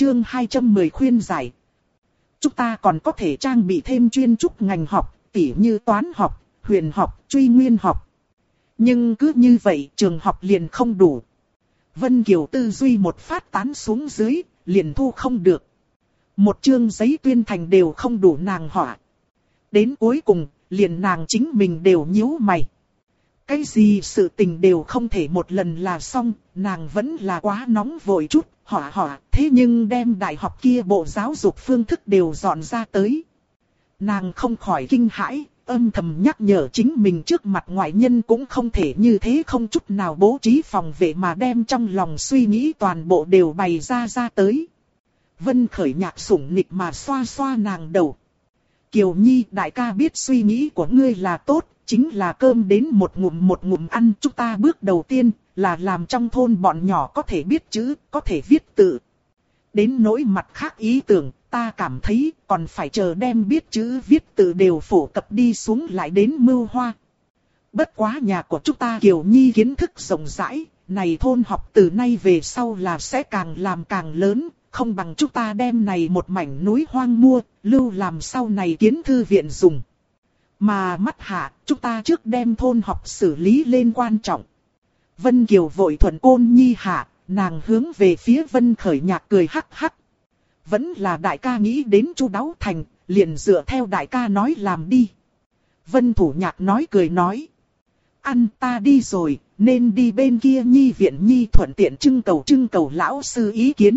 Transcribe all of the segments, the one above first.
chương 210 khuyên giải. Chúng ta còn có thể trang bị thêm chuyên trúc ngành học, tỉ như toán học, huyền học, truy nguyên học. Nhưng cứ như vậy trường học liền không đủ. Vân Kiều tư duy một phát tán xuống dưới, liền thu không được. Một chương giấy tuyên thành đều không đủ nàng họa. Đến cuối cùng, liền nàng chính mình đều nhíu mày. Cái gì sự tình đều không thể một lần là xong, nàng vẫn là quá nóng vội chút, họa, thế nhưng đem đại học kia bộ giáo dục phương thức đều dọn ra tới. Nàng không khỏi kinh hãi, âm thầm nhắc nhở chính mình trước mặt ngoại nhân cũng không thể như thế không chút nào bố trí phòng vệ mà đem trong lòng suy nghĩ toàn bộ đều bày ra tới. Vân Khởi Nhạc sủng nịch mà xoa xoa nàng đầu. Kiều Nhi, đại ca biết suy nghĩ của ngươi là tốt, chính là cơm đến một ngụm ăn. Chúng ta bước đầu tiên là làm trong thôn bọn nhỏ có thể biết chữ, có thể viết tự. Đến nỗi mặt khác ý tưởng, ta cảm thấy còn phải chờ đem biết chữ viết tự đều phổ cập đi xuống lại đến mưu hoa. Bất quá nhà của chúng ta Kiều Nhi kiến thức rộng rãi, này thôn học từ nay về sau là sẽ càng làm càng lớn, không bằng chúng ta đem này một mảnh núi hoang mua, lưu làm sau này kiến thư viện dùng. Mà mắt hạ, chúng ta trước đem thôn học xử lý lên quan trọng. Vân Kiều vội thuận Côn Nhi hạ, nàng hướng về phía Vân Khởi Nhạc cười hắc hắc. Vẫn là đại ca nghĩ đến chu đáo thành, liền dựa theo đại ca nói làm đi. Vân Thủ Nhạc nói cười nói. Ăn ta đi rồi, nên đi bên kia Nhi viện Nhi thuận tiện trưng cầu lão sư ý kiến.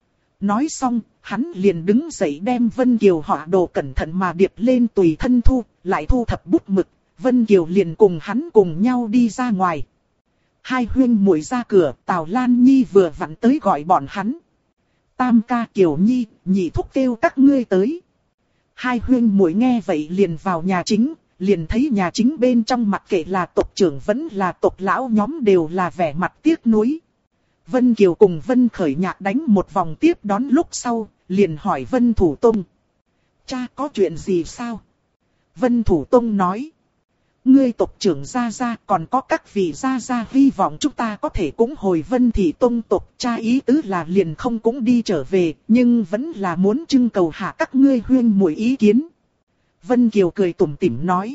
Nói xong, hắn liền đứng dậy đem Vân Kiều họa đồ cẩn thận mà điệp lên tùy thân thu, lại thu thập bút mực. Vân Kiều liền cùng hắn cùng nhau đi ra ngoài. Hai huynh muội ra cửa, Tào Lan Nhi vừa vặn tới gọi bọn hắn. Tam ca Kiều Nhi, nhị thúc kêu các ngươi tới. Hai huynh muội nghe vậy liền vào nhà chính, liền thấy nhà chính bên trong mặc kệ là tộc trưởng vẫn là tộc lão nhóm đều là vẻ mặt tiếc nuối. Vân Kiều cùng Vân Khởi Nhạc đánh một vòng tiếp đón lúc sau, liền hỏi Vân Thủ Tông. Cha có chuyện gì sao? Vân Thủ Tông nói. Ngươi tộc trưởng gia còn có các vị gia hy vọng chúng ta có thể cũng hồi Vân Thị Tông tộc. Cha ý tứ là liền không cũng đi trở về, nhưng vẫn là muốn trưng cầu hạ các ngươi huyên muội ý kiến. Vân Kiều cười tủm tỉm nói.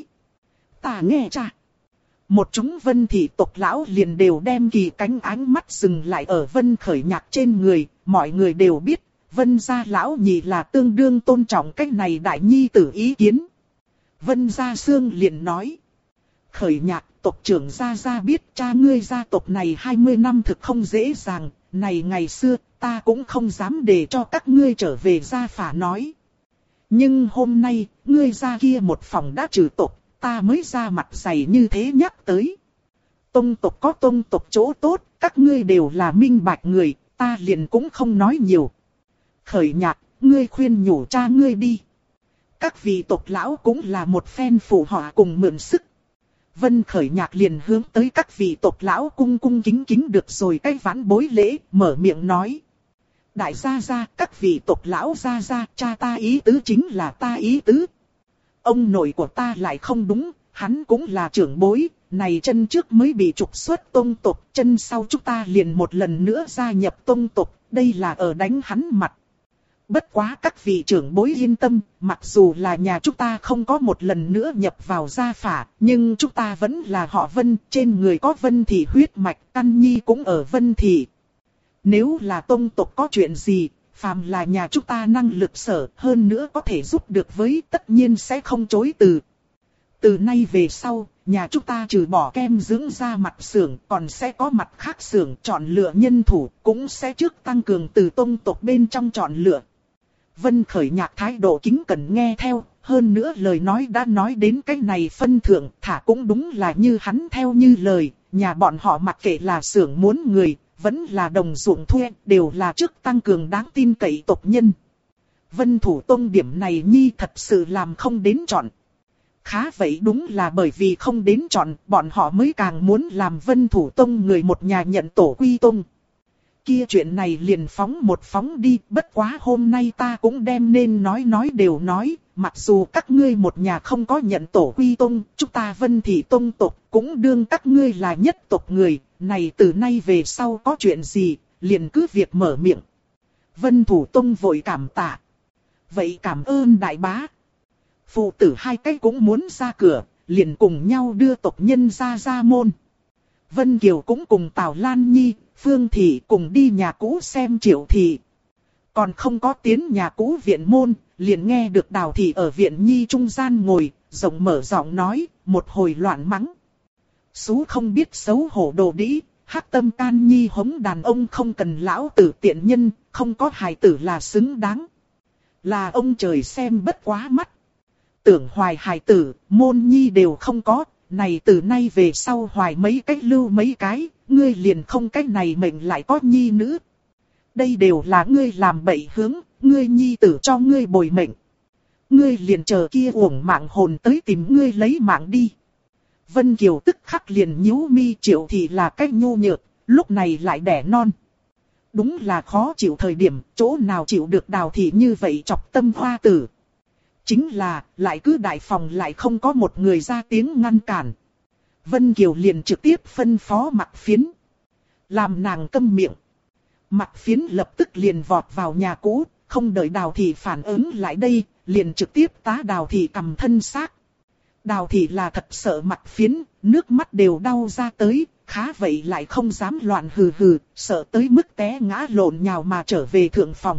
Ta nghe cha. Một chúng Vân Thị tộc lão liền đều đem kỳ cánh ánh mắt dừng lại ở Vân Khởi Nhạc trên người. Mọi người đều biết, Vân gia lão nhị là tương đương tôn trọng cách này đại nhi tử ý kiến. Vân gia Sương liền nói. Khởi Nhạc, tộc trưởng gia biết cha ngươi gia tộc này 20 năm thực không dễ dàng. Này ngày xưa, ta cũng không dám để cho các ngươi trở về gia phả nói. Nhưng hôm nay, ngươi gia kia một phòng đã trừ tộc. Ta mới ra mặt dày như thế nhắc tới. Tông tộc có tông tộc chỗ tốt, các ngươi đều là minh bạch người, ta liền cũng không nói nhiều. Khởi Nhạc, ngươi khuyên nhủ cha ngươi đi. Các vị tộc lão cũng là một phen phụ họa cùng mượn sức. Vân Khởi Nhạc liền hướng tới các vị tộc lão cung kính được rồi cái vãn bối lễ, mở miệng nói. Đại gia, các vị tộc lão gia, cha ta ý tứ chính là ta ý tứ. Ông nội của ta lại không đúng, hắn cũng là trưởng bối, này chân trước mới bị trục xuất tông tộc, chân sau chúng ta liền một lần nữa gia nhập tông tộc, đây là ở đánh hắn mặt. Bất quá các vị trưởng bối yên tâm, mặc dù là nhà chúng ta không có một lần nữa nhập vào gia phả, nhưng chúng ta vẫn là họ Vân, trên người có Vân Thị huyết mạch, căn nhi cũng ở Vân Thị. Nếu là tông tộc có chuyện gì, phàm là nhà chúng ta năng lực sở, hơn nữa có thể giúp được với, tất nhiên sẽ không chối từ. Từ nay về sau, nhà chúng ta trừ bỏ kem dưỡng da mặt xưởng, còn sẽ có mặt khác xưởng chọn lựa nhân thủ, cũng sẽ trước tăng cường từ tông tộc bên trong chọn lựa. Vân Khởi Nhạc thái độ kính cẩn nghe theo, hơn nữa lời nói đã nói đến cái này phân thượng, thả cũng đúng là như hắn theo như lời, nhà bọn họ mặc kệ là xưởng muốn người, vẫn là đồng ruộng thuê, đều là trước tăng cường đáng tin cậy tộc nhân. Vân Thủ Tông điểm này nhi thật sự làm không đến chọn. Khá vậy đúng là bởi vì không đến chọn, bọn họ mới càng muốn làm Vân Thủ Tông người một nhà nhận tổ quy tông. Kia chuyện này liền phóng một phóng đi, bất quá hôm nay ta cũng đem nên nói đều nói, mặc dù các ngươi một nhà không có nhận tổ quy tông, chúng ta Vân Thị Tông tộc cũng đương các ngươi là nhất tộc người, này từ nay về sau có chuyện gì, liền cứ việc mở miệng. Vân Thủ Tông vội cảm tạ. Vậy cảm ơn đại bá. Phụ tử hai cái cũng muốn ra cửa, liền cùng nhau đưa tộc nhân ra môn. Vân Kiều cũng cùng Tào Lan Nhi, Phương Thị cùng đi nhà cũ xem Triệu Thị. Còn không có tiến nhà cũ viện môn, liền nghe được Đào Thị ở viện Nhi trung gian ngồi, rộng mở giọng nói, một hồi loạn mắng. Sú không biết xấu hổ đồ đĩ, hắc tâm can nhi hống đàn ông không cần lão tử tiện nhân, không có hài tử là xứng đáng. Là ông trời xem bất quá mắt. Tưởng hoài hài tử, môn nhi đều không có, này từ nay về sau hoài mấy cách lưu mấy cái, ngươi liền không cách này mệnh lại có nhi nữ. Đây đều là ngươi làm bậy hướng, ngươi nhi tử cho ngươi bồi mệnh. Ngươi liền chờ kia uổng mạng hồn tới tìm ngươi lấy mạng đi. Vân Kiều tức khắc liền nhíu mi. Triệu Thị là cách nhu nhược, lúc này lại đẻ non. Đúng là khó chịu thời điểm, chỗ nào chịu được Đào Thị như vậy chọc tâm hoa tử. Chính là, lại cứ đại phòng lại không có một người ra tiếng ngăn cản. Vân Kiều liền trực tiếp phân phó Mặc Phiến. Làm nàng câm miệng. Mặc Phiến lập tức liền vọt vào nhà cũ, không đợi Đào Thị phản ứng lại đây, liền trực tiếp tá Đào Thị cầm thân xác. Đào Thị là thật sợ Mặc Phiến, nước mắt đều đau ra tới, khá vậy lại không dám loạn hừ hừ, sợ tới mức té ngã lộn nhào mà trở về thượng phòng.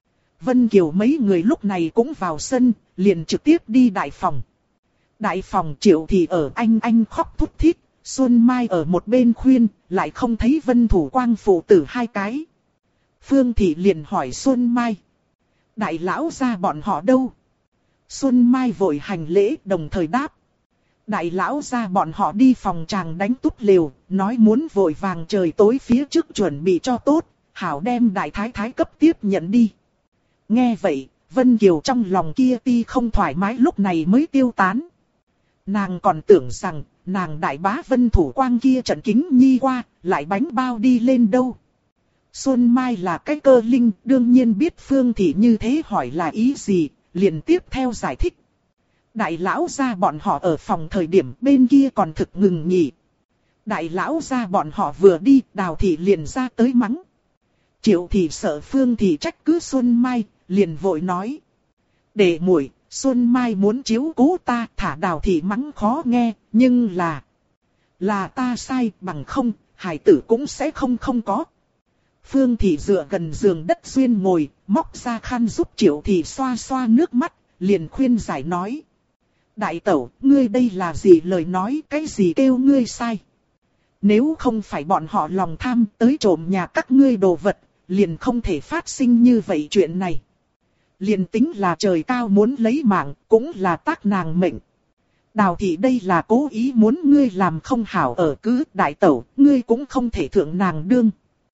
Vân Kiều mấy người lúc này cũng vào sân, liền trực tiếp đi đại phòng. Đại phòng Triệu Thị ở anh khóc thút thít, Xuân Mai ở một bên khuyên, lại không thấy Vân Thủ Quang phụ tử hai cái. Phương Thị liền hỏi Xuân Mai. Đại lão gia bọn họ đâu? Xuân Mai vội hành lễ đồng thời đáp. Đại lão gia bọn họ đi phòng chàng đánh túp lều, nói muốn vội vàng trời tối phía trước chuẩn bị cho tốt, hảo đem đại thái thái cấp tiếp nhận đi. Nghe vậy, Vân Kiều trong lòng kia ti không thoải mái lúc này mới tiêu tán. Nàng còn tưởng rằng, nàng đại bá Vân Thủ Quang kia trận kính nhi qua, lại bánh bao đi lên đâu. Xuân Mai là cái cơ linh, đương nhiên biết Phương Thị như thế hỏi là ý gì, liền tiếp theo giải thích. Đại lão gia bọn họ ở phòng thời điểm bên kia còn thực ngừng nghỉ. Đại lão gia bọn họ vừa đi, Đào Thị liền ra tới mắng. Triệu Thị sợ Phương Thị trách cứ Xuân Mai, liền vội nói. Để muội, Xuân Mai muốn chiếu cố ta, thả Đào Thị mắng khó nghe, nhưng là ta sai, bằng không, hài tử cũng sẽ không có. Phương Thị dựa gần giường đất duyên ngồi, móc ra khăn giúp Triệu Thị xoa xoa nước mắt, liền khuyên giải nói. Đại tẩu, ngươi đây là gì lời nói, cái gì kêu ngươi sai. Nếu không phải bọn họ lòng tham tới trộm nhà các ngươi đồ vật, liền không thể phát sinh như vậy chuyện này. Liền tính là trời cao muốn lấy mạng, cũng là tác nàng mệnh. Đào Thị đây là cố ý muốn ngươi làm không hảo ở cứ, đại tẩu, ngươi cũng không thể thượng nàng đương.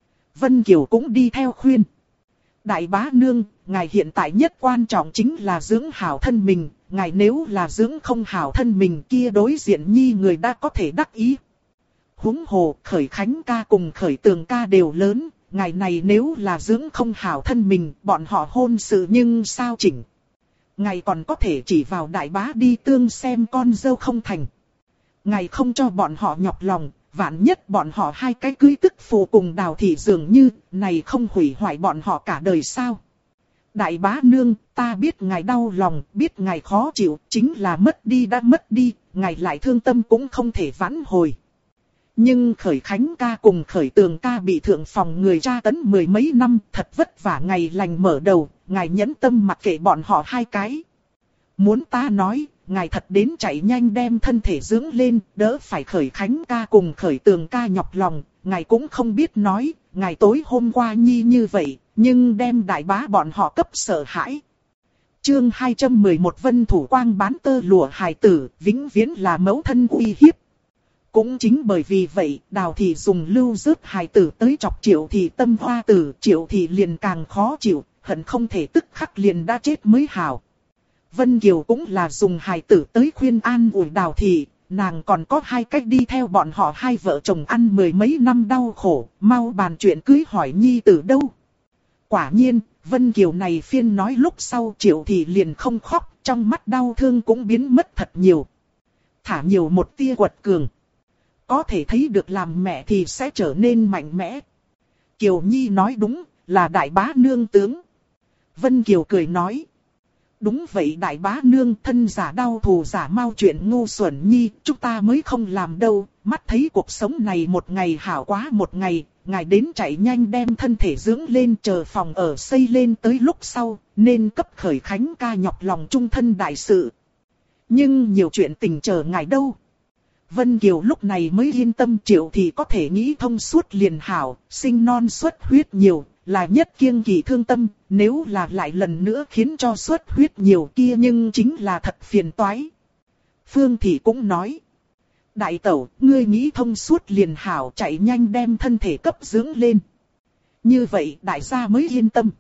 Vân Kiều cũng đi theo khuyên. Đại bá nương, ngài hiện tại nhất quan trọng chính là dưỡng hảo thân mình, ngài nếu là dưỡng không hảo thân mình kia đối diện nhi người đã có thể đắc ý. Huống hồ, Khởi Khánh ca cùng Khởi Tường ca đều lớn, ngài này nếu là dưỡng không hảo thân mình, bọn họ hôn sự nhưng sao chỉnh. Ngài còn có thể chỉ vào đại bá đi tương xem con dâu không thành. Ngài không cho bọn họ nhọc lòng. Vạn nhất bọn họ hai cái cưới tức phụ cùng Đào Thị dường như, này không hủy hoại bọn họ cả đời sao. Đại bá nương, ta biết ngài đau lòng, biết ngài khó chịu, chính là mất đi đã mất đi, ngài lại thương tâm cũng không thể vãn hồi. Nhưng Khởi Khánh ca cùng Khởi Tường ca bị thượng phòng người tra tấn mười mấy năm, thật vất vả ngày lành mở đầu, ngài nhẫn tâm mặc kệ bọn họ hai cái. Muốn ta nói, ngài thật đến chạy nhanh đem thân thể dưỡng lên, đỡ phải Khởi Khánh ca cùng Khởi Tường ca nhọc lòng, ngài cũng không biết nói, ngài tối hôm qua nhi như vậy, nhưng đem đại bá bọn họ cấp sợ hãi. Chương 211 Vân Thủ Quang bán tơ lụa hài tử, vĩnh viễn là mẫu thân uy hiếp. Cũng chính bởi vì vậy, Đào Thị dùng lưu rước hài tử tới chọc Triệu Thị tâm hoa tử, Triệu Thị liền càng khó chịu, hận không thể tức khắc liền đã chết mới hảo. Vân Kiều cũng là dùng hài tử tới khuyên an ủi Đào Thị, nàng còn có hai cách đi theo bọn họ hai vợ chồng ăn mười mấy năm đau khổ, mau bàn chuyện cưới hỏi nhi tử đâu. Quả nhiên, Vân Kiều này phiên nói lúc sau Triệu Thị liền không khóc, trong mắt đau thương cũng biến mất thật nhiều. Thả nhiều một tia quật cường. Có thể thấy được làm mẹ thì sẽ trở nên mạnh mẽ. Kiều Nhi nói đúng, là đại bá nương tướng. Vân Kiều cười nói. Đúng vậy đại bá nương, thân giả đau thù giả mau chuyện ngu xuẩn nhi, chúng ta mới không làm đâu, mắt thấy cuộc sống này một ngày hảo quá một ngày, ngài đến chạy nhanh đem thân thể dưỡng lên chờ phòng ở xây lên tới lúc sau, nên cấp khởi khánh ca nhọc lòng trung thân đại sự. Nhưng nhiều chuyện tình chờ ngài đâu. Vân Kiều lúc này mới yên tâm Triệu thì có thể nghĩ thông suốt liền hảo, sinh non xuất huyết nhiều, là nhất kiêng kỵ thương tâm, nếu là lại lần nữa khiến cho xuất huyết nhiều kia nhưng chính là thật phiền toái. Phương Thị cũng nói. Đại tẩu, ngươi nghĩ thông suốt liền hảo chạy nhanh đem thân thể cấp dưỡng lên. Như vậy đại gia mới yên tâm.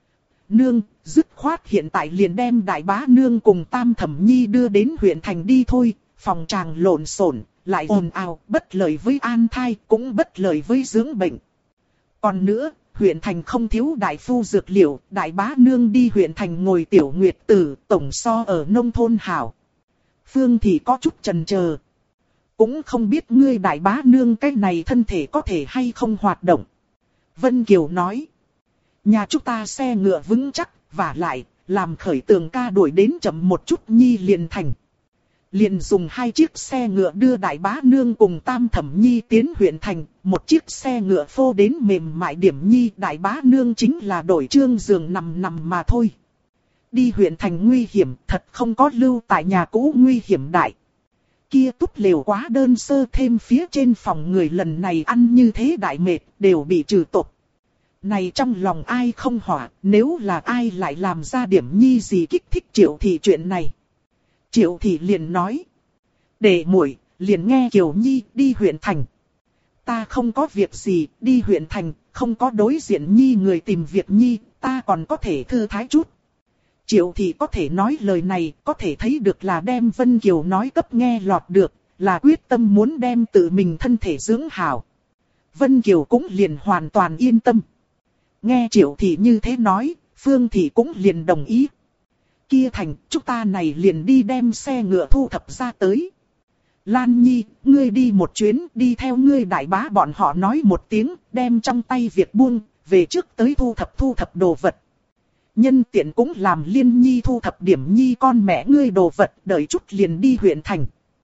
Nương, dứt khoát hiện tại liền đem đại bá nương cùng Tam Thẩm Nhi đưa đến huyện thành đi thôi, phòng tràng lộn xộn, lại ồn ào, bất lợi với an thai, cũng bất lợi với dưỡng bệnh. Còn nữa, huyện thành không thiếu đại phu dược liệu, đại bá nương đi huyện thành ngồi tiểu nguyệt tử, tổng so ở nông thôn hảo. Phương Thị có chút chần chờ. Cũng không biết ngươi đại bá nương cái này thân thể có thể hay không hoạt động. Vân Kiều nói. Nhà chúng ta xe ngựa vững chắc, vả lại, làm khởi tường ca đuổi đến chậm một chút nhi liền thành. Liền dùng 2 chiếc xe ngựa đưa đại bá nương cùng Tam Thẩm Nhi tiến huyện thành, một chiếc xe ngựa phô đến mềm mại điểm nhi, đại bá nương chính là đổi trương giường nằm mà thôi. Đi huyện thành nguy hiểm, thật không có lưu tại nhà cũ nguy hiểm đại. Kia túp lều quá đơn sơ, thêm phía trên phòng người lần này ăn như thế đại mệt, đều bị trừ tột. Này trong lòng ai không hỏa, nếu là ai lại làm ra điểm nhi gì kích thích Triệu Thị chuyện này. Triệu Thị liền nói. Để muội liền nghe Kiều Nhi đi huyện thành. Ta không có việc gì, đi huyện thành, không có đối diện Nhi người tìm việc Nhi, ta còn có thể thư thái chút. Triệu Thị có thể nói lời này, có thể thấy được là đem Vân Kiều nói cấp nghe lọt được, là quyết tâm muốn đem tự mình thân thể dưỡng hảo. Vân Kiều cũng liền hoàn toàn yên tâm. Nghe Triệu Thị như thế nói, Phương Thị cũng liền đồng ý. Kia thành, chúng ta này liền đi đem xe ngựa thu thập ra tới. Lan Nhi, ngươi đi một chuyến, đi theo ngươi đại bá bọn họ nói một tiếng, đem trong tay việc buông, về trước tới thu thập đồ vật. Nhân tiện cũng làm Liên Nhi thu thập điểm Nhi con mẹ ngươi đồ vật, đợi chút liền đi huyện thành.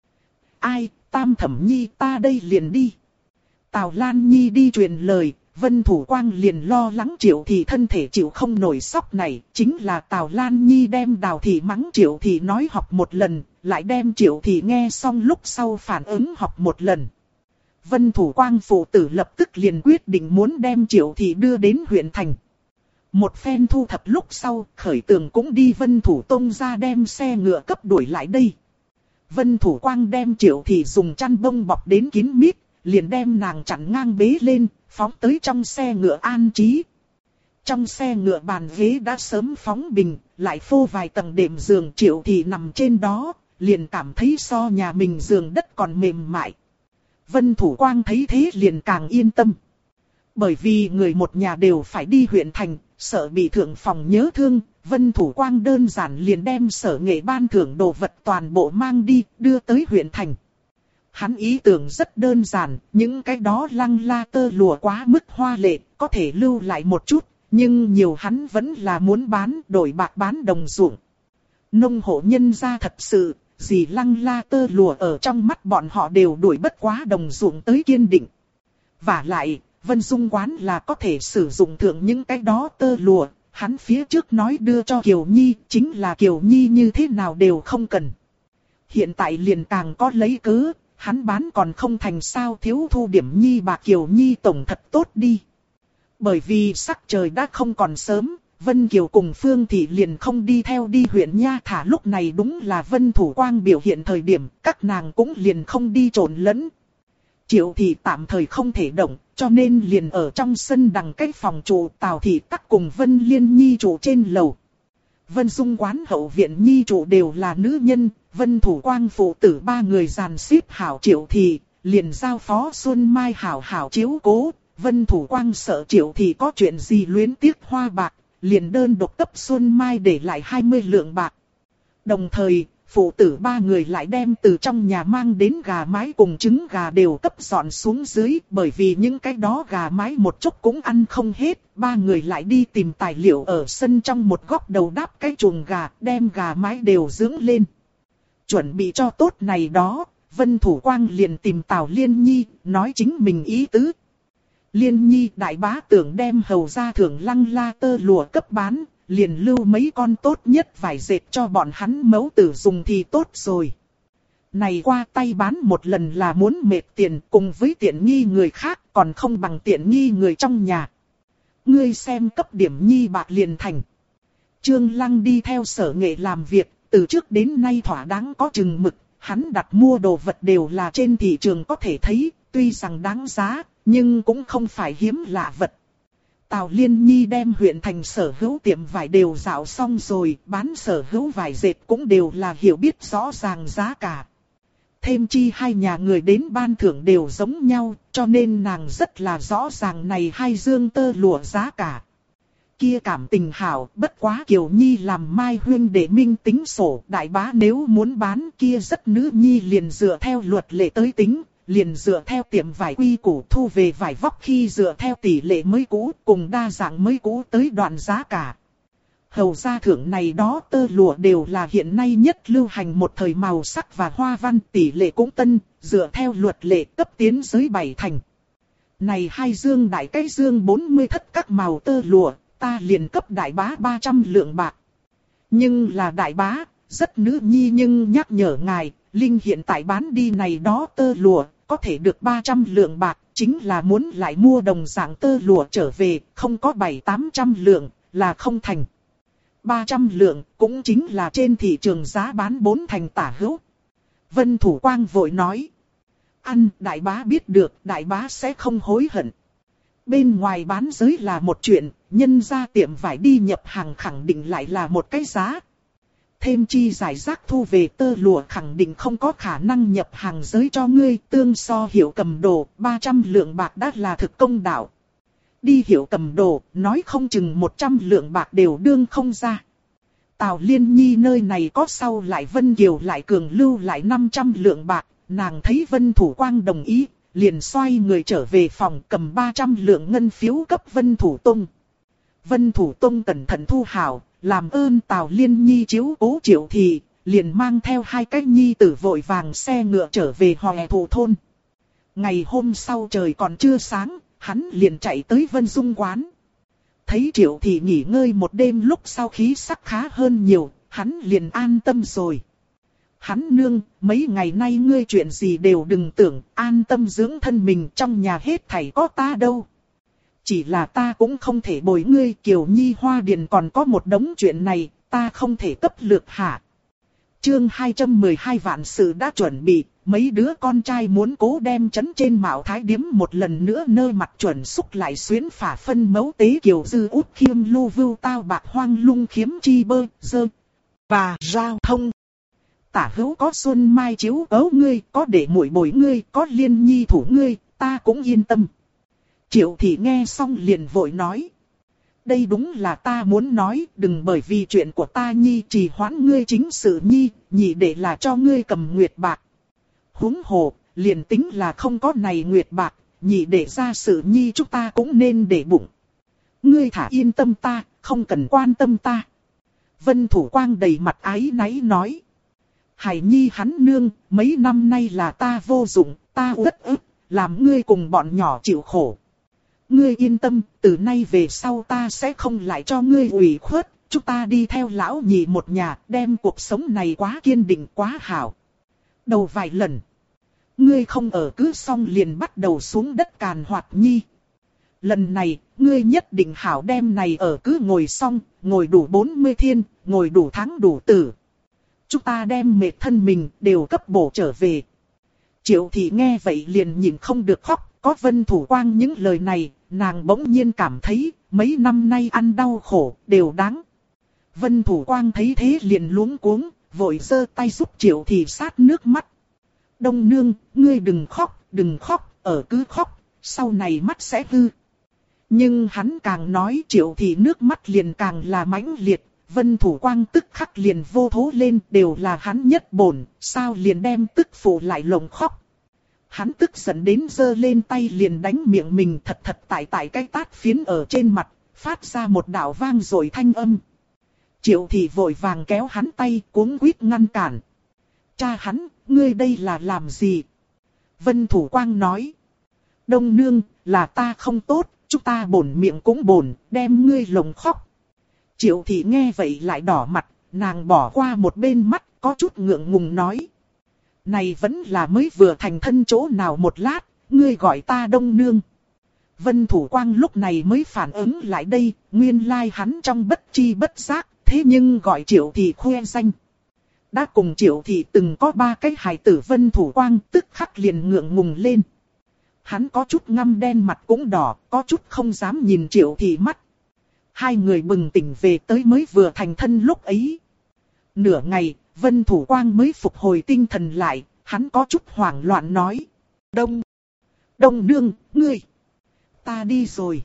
Ai, Tam Thẩm Nhi ta đây liền đi. Tào Lan Nhi đi truyền lời. Vân Thủ Quang liền lo lắng Triệu Thị thân thể chịu không nổi sốc này, chính là Tào Lan Nhi đem Đào Thị mắng Triệu Thị nói học một lần, lại đem Triệu Thị nghe xong lúc sau phản ứng học một lần. Vân Thủ Quang phụ tử lập tức liền quyết định muốn đem Triệu Thị đưa đến huyện thành. Một phen thu thập lúc sau, Khởi Tường cũng đi Vân Thủ Tông ra đem xe ngựa cấp đuổi lại đây. Vân Thủ Quang đem Triệu Thị dùng chăn bông bọc đến kín mít, liền đem nàng chặn ngang bế lên, phóng tới trong xe ngựa an trí. Trong xe ngựa bàn ghế đã sớm phóng bình, lại phô vài tầng đệm giường. Triệu Thị nằm trên đó, liền cảm thấy so nhà mình giường đất còn mềm mại. Vân Thủ Quang thấy thế liền càng yên tâm. Bởi vì người một nhà đều phải đi huyện thành, sợ bị thượng phòng nhớ thương, Vân Thủ Quang đơn giản liền đem sở nghệ ban thưởng đồ vật toàn bộ mang đi, đưa tới huyện thành. Hắn ý tưởng rất đơn giản, những cái đó lăng la tơ lụa quá mức hoa lệ, có thể lưu lại một chút, nhưng nhiều hắn vẫn là muốn bán, đổi bạc bán đồng ruộng. Nông hộ nhân gia thật sự, gì lăng la tơ lụa ở trong mắt bọn họ đều đuổi bất quá đồng ruộng tới kiên định. Vả lại, Vân Dung quán là có thể sử dụng thượng những cái đó tơ lụa, hắn phía trước nói đưa cho Kiều Nhi, chính là Kiều Nhi như thế nào đều không cần. Hiện tại liền càng có lấy cớ. Hắn bán còn không thành sao thiếu thu điểm Nhi bạc Kiều Nhi tổng thật tốt đi. Bởi vì sắc trời đã không còn sớm, Vân Kiều cùng Phương Thị liền không đi theo đi huyện nha thả lúc này đúng là Vân Thủ Quang biểu hiện thời điểm, các nàng cũng liền không đi trộn lẫn. Triệu Thị tạm thời không thể động, cho nên liền ở trong sân đằng cái phòng trụ. Tào Thị tắc cùng Vân Liên Nhi trụ trên lầu. Vân Dung quán hậu viện Nhi trụ đều là nữ nhân. Vân Thủ Quang phụ tử 3 người dàn xếp hảo Triệu Thị, liền giao phó Xuân Mai hảo hảo chiếu cố. Vân Thủ Quang sợ Triệu Thị có chuyện gì luyến tiếc hoa bạc, liền đơn độc cấp Xuân Mai để lại 20 lượng bạc. Đồng thời, phụ tử ba người lại đem từ trong nhà mang đến gà mái cùng trứng gà đều cấp dọn xuống dưới, bởi vì những cái đó gà mái một chút cũng ăn không hết, ba người lại đi tìm tài liệu ở sân trong một góc đầu đắp cái chuồng gà, đem gà mái đều dưỡng lên. Chuẩn bị cho tốt này đó, Vân Thủ Quang liền tìm Tào Liên Nhi, nói chính mình ý tứ. Liên Nhi đại bá tưởng đem hầu ra thưởng lăng la tơ lụa cấp bán, liền lưu mấy con tốt nhất vải dệt cho bọn hắn mẫu tử dùng thì tốt rồi. Này qua tay bán một lần là muốn mệt tiền, cùng với tiện nghi người khác còn không bằng tiện nghi người trong nhà. Ngươi xem cấp điểm nhi bạc liền thành. Trương Lăng đi theo Sở Nghệ làm việc, từ trước đến nay thỏa đáng có chừng mực, hắn đặt mua đồ vật đều là trên thị trường có thể thấy, tuy rằng đáng giá, nhưng cũng không phải hiếm lạ vật. Tào Liên Nhi đem huyện thành sở hữu tiệm vải đều dạo xong rồi, bán sở hữu vải dệt cũng đều là hiểu biết rõ ràng giá cả. Thêm chi hai nhà người đến ban thưởng đều giống nhau, cho nên nàng rất là rõ ràng này hai dương tơ lụa giá cả. Kia cảm tình hảo, bất quá Kiều Nhi làm Mai Huyên để minh tính sổ, đại bá nếu muốn bán kia rất nữ nhi liền dựa theo luật lệ tới tính. Liền dựa theo tiệm vải quy củ thu về vải vóc khi dựa theo tỷ lệ mới cũ cùng đa dạng mới cũ tới đoạn giá cả. Hầu gia thưởng này đó tơ lụa đều là hiện nay nhất lưu hành một thời màu sắc và hoa văn, tỷ lệ cũng tân, dựa theo luật lệ cấp tiến giới 7 thành. Này hai dương đại cái dương 40 thất các màu tơ lụa, ta liền cấp đại bá 300 lượng bạc. Nhưng là đại bá, rất nữ nhi nhưng nhắc nhở ngài, Linh hiện tại bán đi này đó tơ lụa, có thể được 300 lượng bạc, chính là muốn lại mua đồng dạng tơ lụa trở về, không có 700-800 lượng, là không thành. 300 lượng, cũng chính là trên thị trường giá bán 4 thành tả hữu. Vân Thủ Quang vội nói. Ăn, đại bá biết được, đại bá sẽ không hối hận. Bên ngoài bán giới là một chuyện, nhân ra tiệm vải đi nhập hàng khẳng định lại là một cái giá. Thêm chi giải rác thu về tơ lụa khẳng định không có khả năng nhập hàng giới cho ngươi, tương so Hiểu Cầm Đồ, 300 lượng bạc đã là thực công đạo. Đi Hiểu Cầm Đồ, nói không chừng 100 lượng bạc đều đương không ra. Tào Liên Nhi nơi này có sau lại Vân Kiều lại cường lưu lại 500 lượng bạc, nàng thấy Vân Thủ Quang đồng ý, liền xoay người trở về phòng cầm 300 lượng ngân phiếu cấp Vân Thủ Tông. Vân Thủ Tông cẩn thận thu hảo. Làm ơn Tào Liên Nhi chiếu cố Triệu Thị, liền mang theo hai cái nhi tử vội vàng xe ngựa trở về Hòe Thổ thôn. Ngày hôm sau trời còn chưa sáng, hắn liền chạy tới Vân Dung quán. Thấy Triệu Thị nghỉ ngơi một đêm lúc sau khí sắc khá hơn nhiều, hắn liền an tâm rồi. Hắn nương, mấy ngày nay ngươi chuyện gì đều đừng tưởng, an tâm dưỡng thân mình, trong nhà hết thảy có ta đâu. Chỉ là ta cũng không thể bồi ngươi, Kiều Nhi Hoa Điền còn có một đống chuyện này, ta không thể cấp lược hạ. Chương 212 vạn sự đã chuẩn bị, mấy đứa con trai muốn cố đem trấn trên Mạo Thái Điếm một lần nữa nơ mặt chuẩn xúc lại xuyến phả phân mấu tế Kiều Dư út khiêm lưu vưu tao bạc hoang lung khiếm chi bơ, dơ, và giao thông. Tả hữu có Xuân Mai chiếu ấu ngươi, có để muội bồi ngươi, có Liên Nhi thủ ngươi, ta cũng yên tâm. Triệu Thị nghe xong liền vội nói. Đây đúng là ta muốn nói, đừng bởi vì chuyện của ta Nhi trì hoãn ngươi chính sự Nhi, nhị để là cho ngươi cầm nguyệt bạc. Huống hồ, liền tính là không có này nguyệt bạc, nhị để ra sự Nhi chúng ta cũng nên để bụng. Ngươi thả yên tâm ta, không cần quan tâm ta. Vân Thủ Quang đầy mặt áy náy nói. Hải Nhi hắn nương, mấy năm nay là ta vô dụng, ta uất ức, làm ngươi cùng bọn nhỏ chịu khổ. Ngươi yên tâm, từ nay về sau ta sẽ không lại cho ngươi ủy khuất, chúng ta đi theo lão nhị một nhà, đem cuộc sống này quá kiên định quá hảo. Đầu vài lần, ngươi không ở cứ xong liền bắt đầu xuống đất càn hoạt Nhi. Lần này, ngươi nhất định hảo đem này ở cứ ngồi xong, ngồi đủ 40 thiên, ngồi đủ tháng đủ tử. Chúng ta đem mệt thân mình đều cấp bổ trở về. Triệu Thị nghe vậy liền nhìn không được khóc. Có Vân Thủ Quang những lời này, nàng bỗng nhiên cảm thấy, mấy năm nay ăn đau khổ, đều đáng. Vân Thủ Quang thấy thế liền luống cuống, vội giơ tay giúp Triệu Thị sát nước mắt. Đông nương, ngươi đừng khóc, ở cứ khóc, sau này mắt sẽ hư. Nhưng hắn càng nói Triệu Thị nước mắt liền càng là mãnh liệt, Vân Thủ Quang tức khắc liền vô thố lên, đều là hắn nhất bổn, sao liền đem tức phụ lại lồng khóc. Hắn tức giận đến giơ lên tay liền đánh miệng mình thật tại cái tát phiến ở trên mặt, phát ra một đạo vang rồi thanh âm. Triệu Thị vội vàng kéo hắn tay cuống quýt ngăn cản. Cha hắn, ngươi đây là làm gì? Vân Thủ Quang nói. Đông nương, là ta không tốt, chúng ta bổn miệng cũng bổn, đem ngươi lồng khóc. Triệu Thị nghe vậy lại đỏ mặt, nàng bỏ qua một bên mắt, có chút ngượng ngùng nói. Này vẫn là mới vừa thành thân chỗ nào một lát, ngươi gọi ta đông nương. Vân Thủ Quang lúc này mới phản ứng lại đây, nguyên lai hắn trong bất chi bất giác, thế nhưng gọi Triệu Thị khoe danh. Đã cùng Triệu Thị từng có 3 cái hài tử. Vân Thủ Quang tức khắc liền ngượng ngùng lên. Hắn có chút ngăm đen mặt cũng đỏ, có chút không dám nhìn Triệu Thị mắt. Hai người bừng tỉnh về tới mới vừa thành thân lúc ấy. Nửa ngày, Vân Thủ Quang mới phục hồi tinh thần lại, hắn có chút hoảng loạn nói. Đông nương, ngươi, ta đi rồi.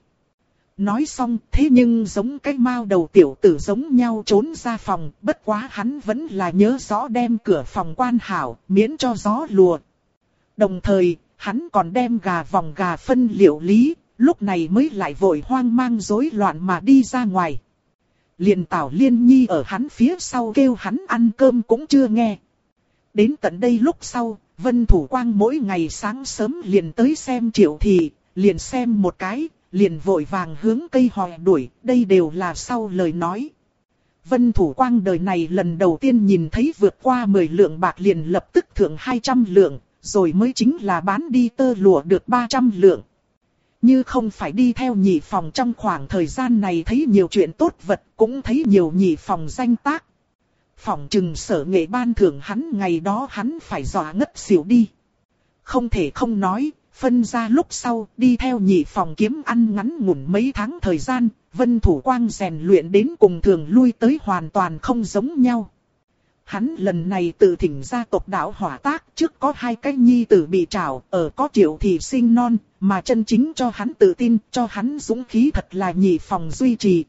Nói xong thế nhưng giống cái mao đầu tiểu tử giống nhau trốn ra phòng, bất quá hắn vẫn là nhớ rõ đem cửa phòng quan hảo, miễn cho gió lùa. Đồng thời, hắn còn đem gà vòng gà phân liệu lý, lúc này mới lại vội hoang mang rối loạn mà đi ra ngoài. Liền Tào Liên Nhi ở hắn phía sau kêu hắn ăn cơm cũng chưa nghe. Đến tận đây lúc sau, Vân Thủ Quang mỗi ngày sáng sớm liền tới xem Triệu Thị, liền xem một cái, liền vội vàng hướng cây hòe đuổi, đây đều là sau lời nói. Vân Thủ Quang đời này lần đầu tiên nhìn thấy vượt qua 10 lượng bạc liền lập tức thưởng 200 lượng, rồi mới chính là bán đi tơ lụa được 300 lượng. Như không phải đi theo nhị phòng trong khoảng thời gian này thấy nhiều chuyện tốt vật, cũng thấy nhiều nhị phòng danh tác. Phòng trừng Sở Nghệ ban thưởng hắn ngày đó hắn phải dọa ngất xỉu đi. Không thể không nói, phân ra lúc sau đi theo nhị phòng kiếm ăn ngắn ngủn mấy tháng thời gian, Vân Thủ Quang rèn luyện đến cùng thường lui tới hoàn toàn không giống nhau. Hắn lần này tự thỉnh gia tộc đạo hỏa tác, trước có 2 cái nhi tử bị trảo, ở có Triệu Thị sinh non, mà chân chính cho hắn tự tin, cho hắn dũng khí thật là nhị phòng duy trì.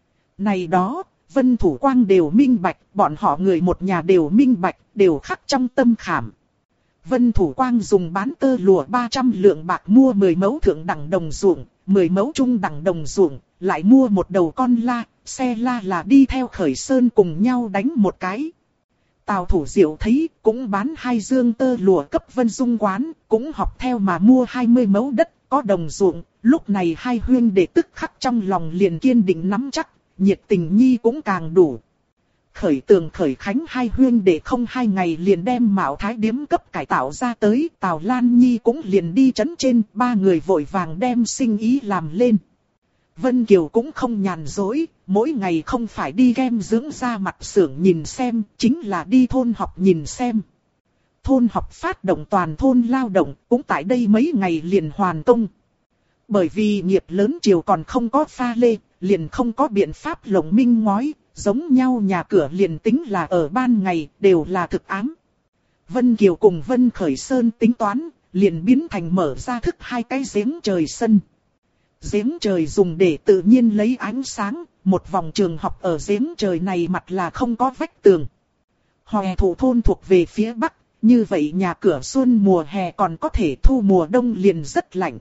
Này đó, Vân Thủ Quang đều minh bạch, bọn họ người một nhà đều minh bạch, đều khắc trong tâm khảm. Vân Thủ Quang dùng bán tơ lụa 300 lượng bạc mua 10 mẫu thượng đẳng đồng ruộng, 10 mẫu trung đẳng đồng ruộng, lại mua một đầu con la, xe la là đi theo Khởi Sơn cùng nhau đánh một cái. Tào Thủ Diệu thấy cũng bán 2 dương tơ lụa cấp Vân Dung quán, cũng học theo mà mua 20 mẫu đất, có đồng ruộng, lúc này hai huynh đệ tức khắc trong lòng liền kiên định nắm chắc, nhiệt tình nhi cũng càng đủ. Khởi Tường Khởi Khánh hai huynh đệ không 2 ngày liền đem Mạo Thái điếm cấp cải tạo ra tới, Tào Lan Nhi cũng liền đi trấn trên, 3 người vội vàng đem sinh ý làm lên. Vân Kiều cũng không nhàn dối, mỗi ngày không phải đi kem dưỡng da mặt xưởng nhìn xem, chính là đi thôn học nhìn xem. Thôn học phát động toàn thôn lao động, cũng tại đây mấy ngày liền hoàn công. Bởi vì nghiệp lớn chiều còn không có pha lê, liền không có biện pháp lồng minh ngói, giống nhau nhà cửa liền tính là ở ban ngày, đều là thực ám. Vân Kiều cùng Vân Khởi Sơn tính toán, liền biến thành mở ra thức 2 cái giếng trời sân. Giếng trời dùng để tự nhiên lấy ánh sáng, một vòng trường học ở giếng trời này mặt là không có vách tường. Hòe Thủ thôn thuộc về phía bắc, như vậy nhà cửa xuân mùa hè còn có thể, thu mùa đông liền rất lạnh.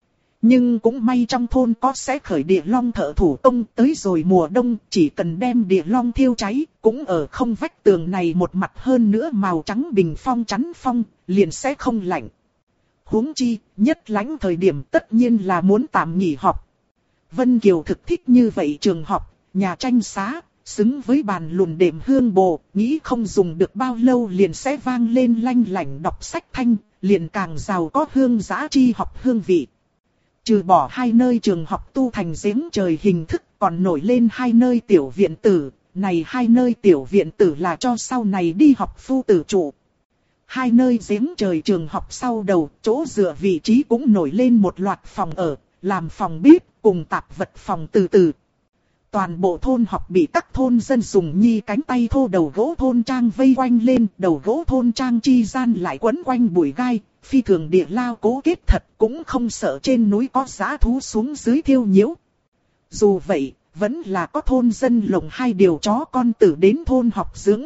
Nhưng cũng may trong thôn có sẽ khởi địa long thợ thủ công, tới rồi mùa đông chỉ cần đem địa long thiêu cháy, cũng ở không vách tường này một mặt hơn nữa màu trắng bình phong chắn phong, liền sẽ không lạnh. Huống chi, nhất lạnh thời điểm tất nhiên là muốn tạm nghỉ học. Vân Kiều thực thích như vậy trường học, nhà tranh xá, xứng với bàn lùn đệm hương bồ, nghĩ không dùng được bao lâu liền sẽ vang lên lanh lảnh đọc sách thanh, liền càng giàu có hương giã chi học hương vị. Trừ bỏ 2 nơi trường học tu thành giếng trời hình thức, còn nổi lên 2 nơi tiểu viện tử, này 2 nơi tiểu viện tử là cho sau này đi học phu tử trụ. 2 nơi giếng trời trường học sau đầu, chỗ dựa vị trí cũng nổi lên một loạt phòng ở, làm phòng bếp, cùng tạp vật phòng từ từ. Toàn bộ thôn học bị các thôn dân dùng nhi cánh tay thô đầu gỗ thôn trang vây quanh lên, đầu gỗ thôn trang chi gian lại quấn quanh bụi gai, phi thường địa lao cố kết thật, cũng không sợ trên núi có dã thú xuống dưới thiêu nhiễu. Dù vậy, vẫn là có thôn dân lồng 2 điều chó con tử đến thôn học dưỡng.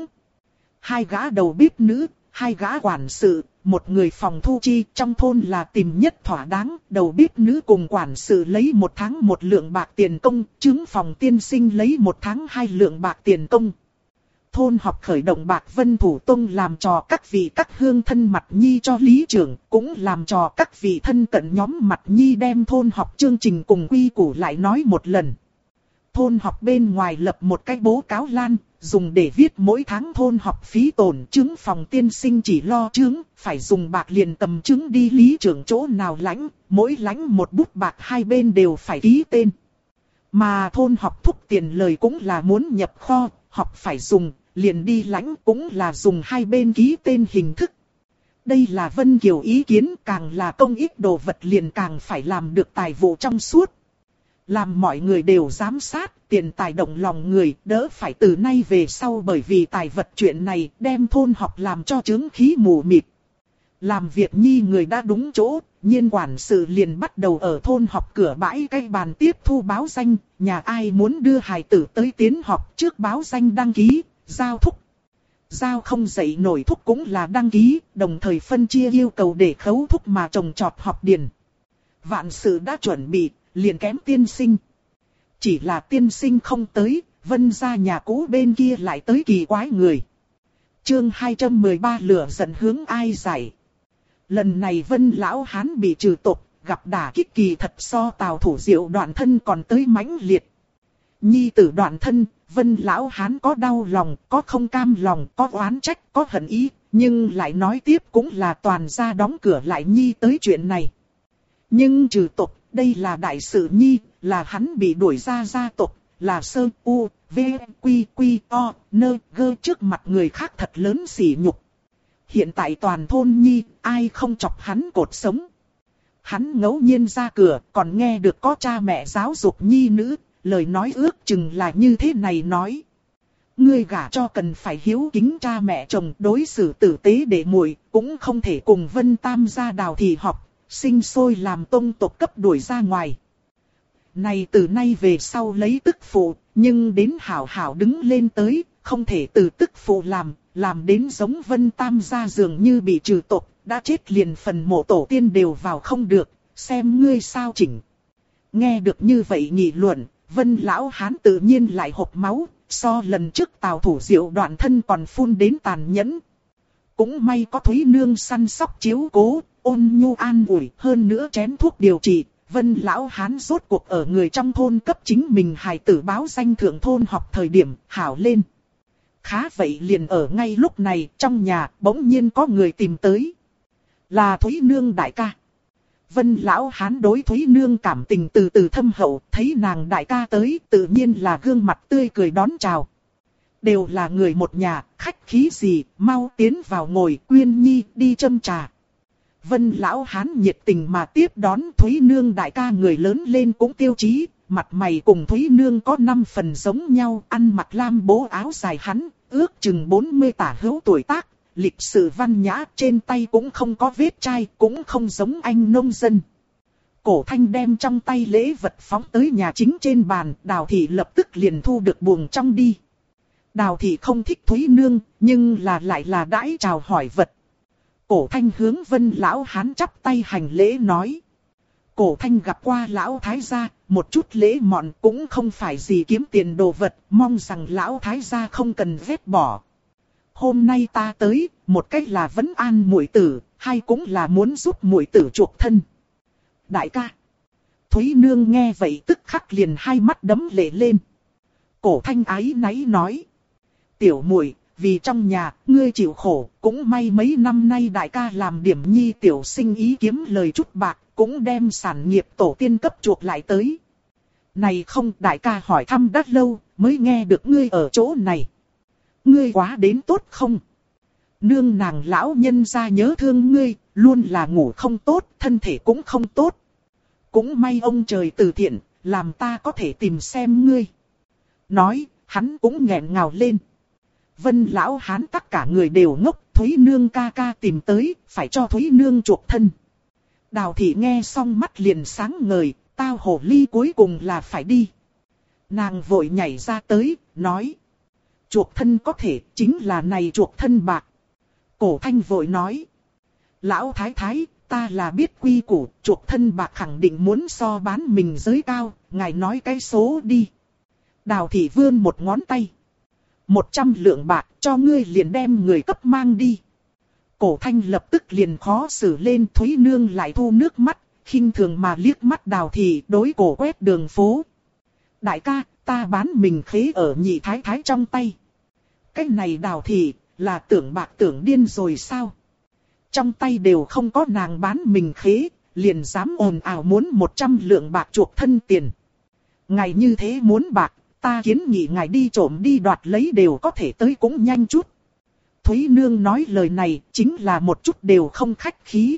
2 gã đầu bếp nữ, 2 gã quản sự, 1 người phòng thu chi, trong thôn là tìm nhất thỏa đáng. Đầu bếp nữ cùng quản sự lấy 1 tháng 1 lượng bạc tiền công, trướng phòng tiên sinh lấy 1 tháng 2 lượng bạc tiền công. Thôn học khởi động bạc Vân Thủ Tông làm trò các vị các hương thân mặt nhi cho lý trưởng, cũng làm trò các vị thân cận nhóm mặt nhi đem thôn học chương trình cùng quy củ lại nói một lần. Thôn học bên ngoài lập một cái bố cáo lan, dùng để viết mỗi tháng thôn học phí tổn, trướng phòng tiên sinh chỉ lo trướng, phải dùng bạc liền cầm trướng đi lý trưởng chỗ nào lãnh, mỗi lãnh 1 bút bạc 2 bên đều phải ký tên. Mà thôn học thúc tiền lời cũng là muốn nhập kho, học phải dùng, liền đi lãnh cũng là dùng 2 bên ký tên hình thức. Đây là Vân Kiều ý kiến, càng là công ích đồ vật liền càng phải làm được tài vụ trong suốt. Làm mọi người đều giám sát, tiền tài động lòng người, đỡ phải từ nay về sau bởi vì tài vật chuyện này đem thôn học làm cho chướng khí mù mịt. Làm việc nhi người đã đúng chỗ, nhiên quản sự liền bắt đầu ở thôn học cửa bãi cái bàn tiếp thu báo danh, nhà ai muốn đưa hài tử tới tiến học trước báo danh đăng ký, giao thúc. Giao không dậy nổi thúc cũng là đăng ký, đồng thời phân chia yêu cầu để khấu thúc mà trồng trọt học điền. Vạn sự đã chuẩn bị, liền kém tiên sinh. Chỉ là tiên sinh không tới, Vân gia nhà cũ bên kia lại tới kỳ quái người. Chương 213 lửa giận hướng ai giải. Lần này Vân lão hán bị trừ tộc, gặp đả kích kỳ thật so Tào Thủ Diệu Đoạn Thân còn tới mãnh liệt. Nhi tử Đoạn Thân, Vân lão hán có đau lòng, có không cam lòng, có oán trách, có hận ý, nhưng lại nói tiếp cũng là toàn gia đóng cửa lại Nhi tới chuyện này. Nhưng trừ tộc, đây là đại sự Nhi, là hắn bị đuổi ra gia tộc, là sơ u, v, quy, quy, o, nơ, gơ trước mặt người khác thật lớn sỉ nhục. Hiện tại toàn thôn Nhi, ai không chọc hắn cột sống. Hắn ngẫu nhiên ra cửa, còn nghe được có cha mẹ giáo dục Nhi nữ, lời nói ước chừng là như thế này nói. Ngươi gả cho cần phải hiếu kính cha mẹ chồng, đối xử tử tế để muội, cũng không thể cùng Vân Tam gia Đào Thị học, sinh sôi làm tông tộc cấp đuổi ra ngoài. Này từ nay về sau lấy tức phụ, nhưng đến hảo hảo đứng lên tới, không thể từ tức phụ làm đến giống Vân Tam gia dường như bị trừ tộc, đã chết liền phần mộ tổ tiên đều vào không được, xem ngươi sao chỉnh. Nghe được như vậy nghị luận, Vân lão hán tự nhiên lại hộc máu, so lần trước Tào Thủ Diệu Đoạn Thân còn phun đến tàn nhẫn. Cũng may có Thúy Nương săn sóc chiếu cố, ôn nhu an ủi, hơn nữa chén thuốc điều trị, Vân lão hán rốt cuộc ở người trong thôn cấp chính mình hài tử báo danh thượng thôn học thời điểm hảo lên. Khá vậy liền ở ngay lúc này, trong nhà bỗng nhiên có người tìm tới. Là Thúy Nương đại ca. Vân lão hán đối Thúy Nương cảm tình từ từ thâm hậu, thấy nàng đại ca tới tự nhiên là gương mặt tươi cười đón chào. Đều là người một nhà, khách khí gì, mau tiến vào ngồi, Quyên Nhi đi châm trà. Vân lão hán nhiệt tình mà tiếp đón Thúy Nương đại ca, người lớn lên cũng tiêu chí, mặt mày cùng Thúy Nương có 5 phần giống nhau, ăn mặc lam bố áo dài hắn, ước chừng 40 tả hữu tuổi tác, lịch sự văn nhã, trên tay cũng không có vết chai, cũng không giống anh nông dân. Cổ Thanh đem trong tay lễ vật phóng tới nhà chính trên bàn, Đào Thị lập tức liền thu được buồng trong đi. Đào Thị không thích Thúy Nương, nhưng lại là đãi chào hỏi vật. Cổ Thanh hướng Vân lão hán chắp tay hành lễ nói. Cổ Thanh gặp qua lão thái gia, một chút lễ mọn cũng không phải gì kiếm tiền đồ vật, mong rằng lão thái gia không cần vét bỏ. Hôm nay ta tới, một cách là vấn an muội tử, hai cũng là muốn giúp muội tử chuộc thân. Đại ca. Thúy Nương nghe vậy tức khắc liền hai mắt đấm lệ lên. Cổ Thanh ái náy nói. Tiểu muội, vì trong nhà, ngươi chịu khổ, cũng may mấy năm nay đại ca làm điểm nhi tiểu sinh ý kiếm lời chút bạc, cũng đem sản nghiệp tổ tiên cấp chuộc lại tới. Này không, đại ca hỏi thăm đã lâu, mới nghe được ngươi ở chỗ này. Ngươi quá đến tốt không? Nương nàng lão nhân ra nhớ thương ngươi, luôn là ngủ không tốt, thân thể cũng không tốt. Cũng may ông trời từ thiện, làm ta có thể tìm xem ngươi. Nói, hắn cũng nghẹn ngào lên. Vân lão hán tất cả người đều ngốc, Thúy Nương ca ca tìm tới, phải cho Thúy Nương chuộc thân. Đào Thị nghe xong mắt liền sáng ngời, tao hổ ly cuối cùng là phải đi. Nàng vội nhảy ra tới, nói. Chuộc thân có thể, chính là này chuộc thân bạc. Cổ thanh vội nói. Lão thái thái, ta là biết quy củ, chuộc thân bạc khẳng định muốn so bán mình giới cao, ngài nói cái số đi. Đào thị vươn một ngón tay. 100 lượng bạc, cho ngươi liền đem người cấp mang đi. Cổ thanh lập tức liền khó xử lên, Thúy Nương lại thu nước mắt, khinh thường mà liếc mắt Đào thị, đối cổ quét đường phố. Đại ca, ta bán mình khế ở nhị thái thái trong tay. Cái này Đào thị, là tưởng bạc tưởng điên rồi sao? Trong tay đều không có nàng bán mình khế, liền dám ồn ào muốn 100 lượng bạc chuộc thân tiền. Ngài như thế muốn bạc, ta kiến nghị ngài đi trộm đi đoạt lấy đều có thể tới cũng nhanh chút. Thúy Nương nói lời này chính là một chút đều không khách khí.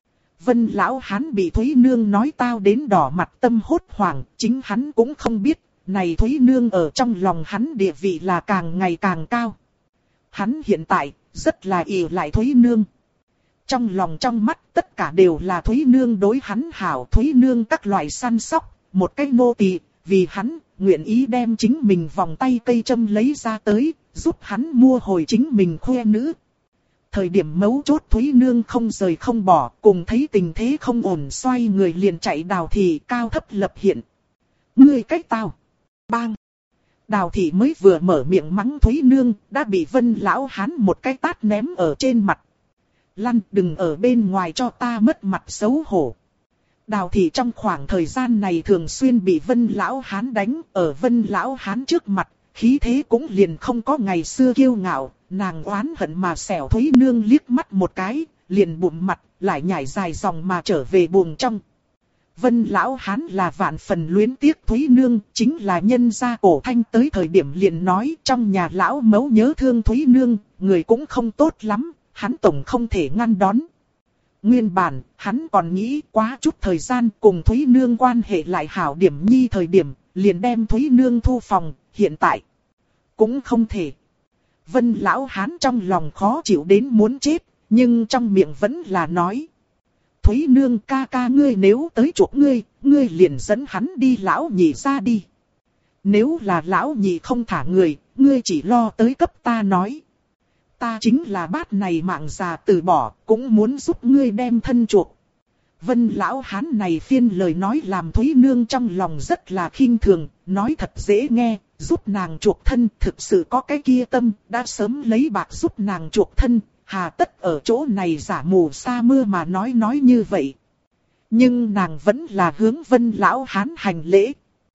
Vân lão hán bị Thúy Nương nói tao đến đỏ mặt tâm hốt hoảng, chính hắn cũng không biết, này Thúy Nương ở trong lòng hắn địa vị là càng ngày càng cao. Hắn hiện tại rất là ỷ lại Thúy Nương. Trong lòng trong mắt tất cả đều là Thúy Nương đối hắn hảo, Thúy Nương các loại săn sóc, một cái nô tỳ, vì hắn, nguyện ý đem chính mình vòng tay cây châm lấy ra tới, giúp hắn mua hồi chính mình khoe nữ. Thời điểm mấu chốt Thúy Nương không rời không bỏ, cùng thấy tình thế không ổn xoay người liền chạy Đào thị cao thấp lập hiện. Ngươi cách tao. Bang. Đào thị mới vừa mở miệng mắng Thúy Nương, đã bị Vân lão hán một cái tát ném ở trên mặt. Lăn, đừng ở bên ngoài cho ta mất mặt xấu hổ. Đào thị trong khoảng thời gian này thường xuyên bị Vân lão hán đánh, ở Vân lão hán trước mặt, khí thế cũng liền không có ngày xưa kiêu ngạo, nàng oán hận mà xẻo Thúy Nương liếc mắt một cái, liền bụng mặt, lại nhảy dài dòng mà trở về buồng trong. Vân lão hán là vạn phần luyến tiếc Thúy Nương, chính là nhân gia Cổ Thanh tới thời điểm liền nói trong nhà lão mẫu nhớ thương Thúy Nương, người cũng không tốt lắm, hắn tổng không thể ngăn đón. Nguyên bản, hắn còn nghĩ quá chút thời gian cùng Thúy Nương quan hệ lại hảo điểm nhi thời điểm, liền đem Thúy Nương thu phòng, hiện tại cũng không thể. Vân lão hán trong lòng khó chịu đến muốn chết, nhưng trong miệng vẫn là nói. Thúy Nương ca ca ngươi nếu tới chuộc ngươi, ngươi liền dẫn hắn đi lão nhị ra đi. Nếu là lão nhị không thả người, ngươi chỉ lo tới cấp ta nói. Ta chính là bát này mạng già từ bỏ, cũng muốn giúp ngươi đem thân chuộc. Vân lão hán này phiên lời nói làm Thúy Nương trong lòng rất là khinh thường, nói thật dễ nghe, giúp nàng chuộc thân, thực sự có cái kia tâm, đã sớm lấy bạc giúp nàng chuộc thân, hà tất ở chỗ này giả mù sa mưa mà nói như vậy. Nhưng nàng vẫn là hướng Vân lão hán hành lễ.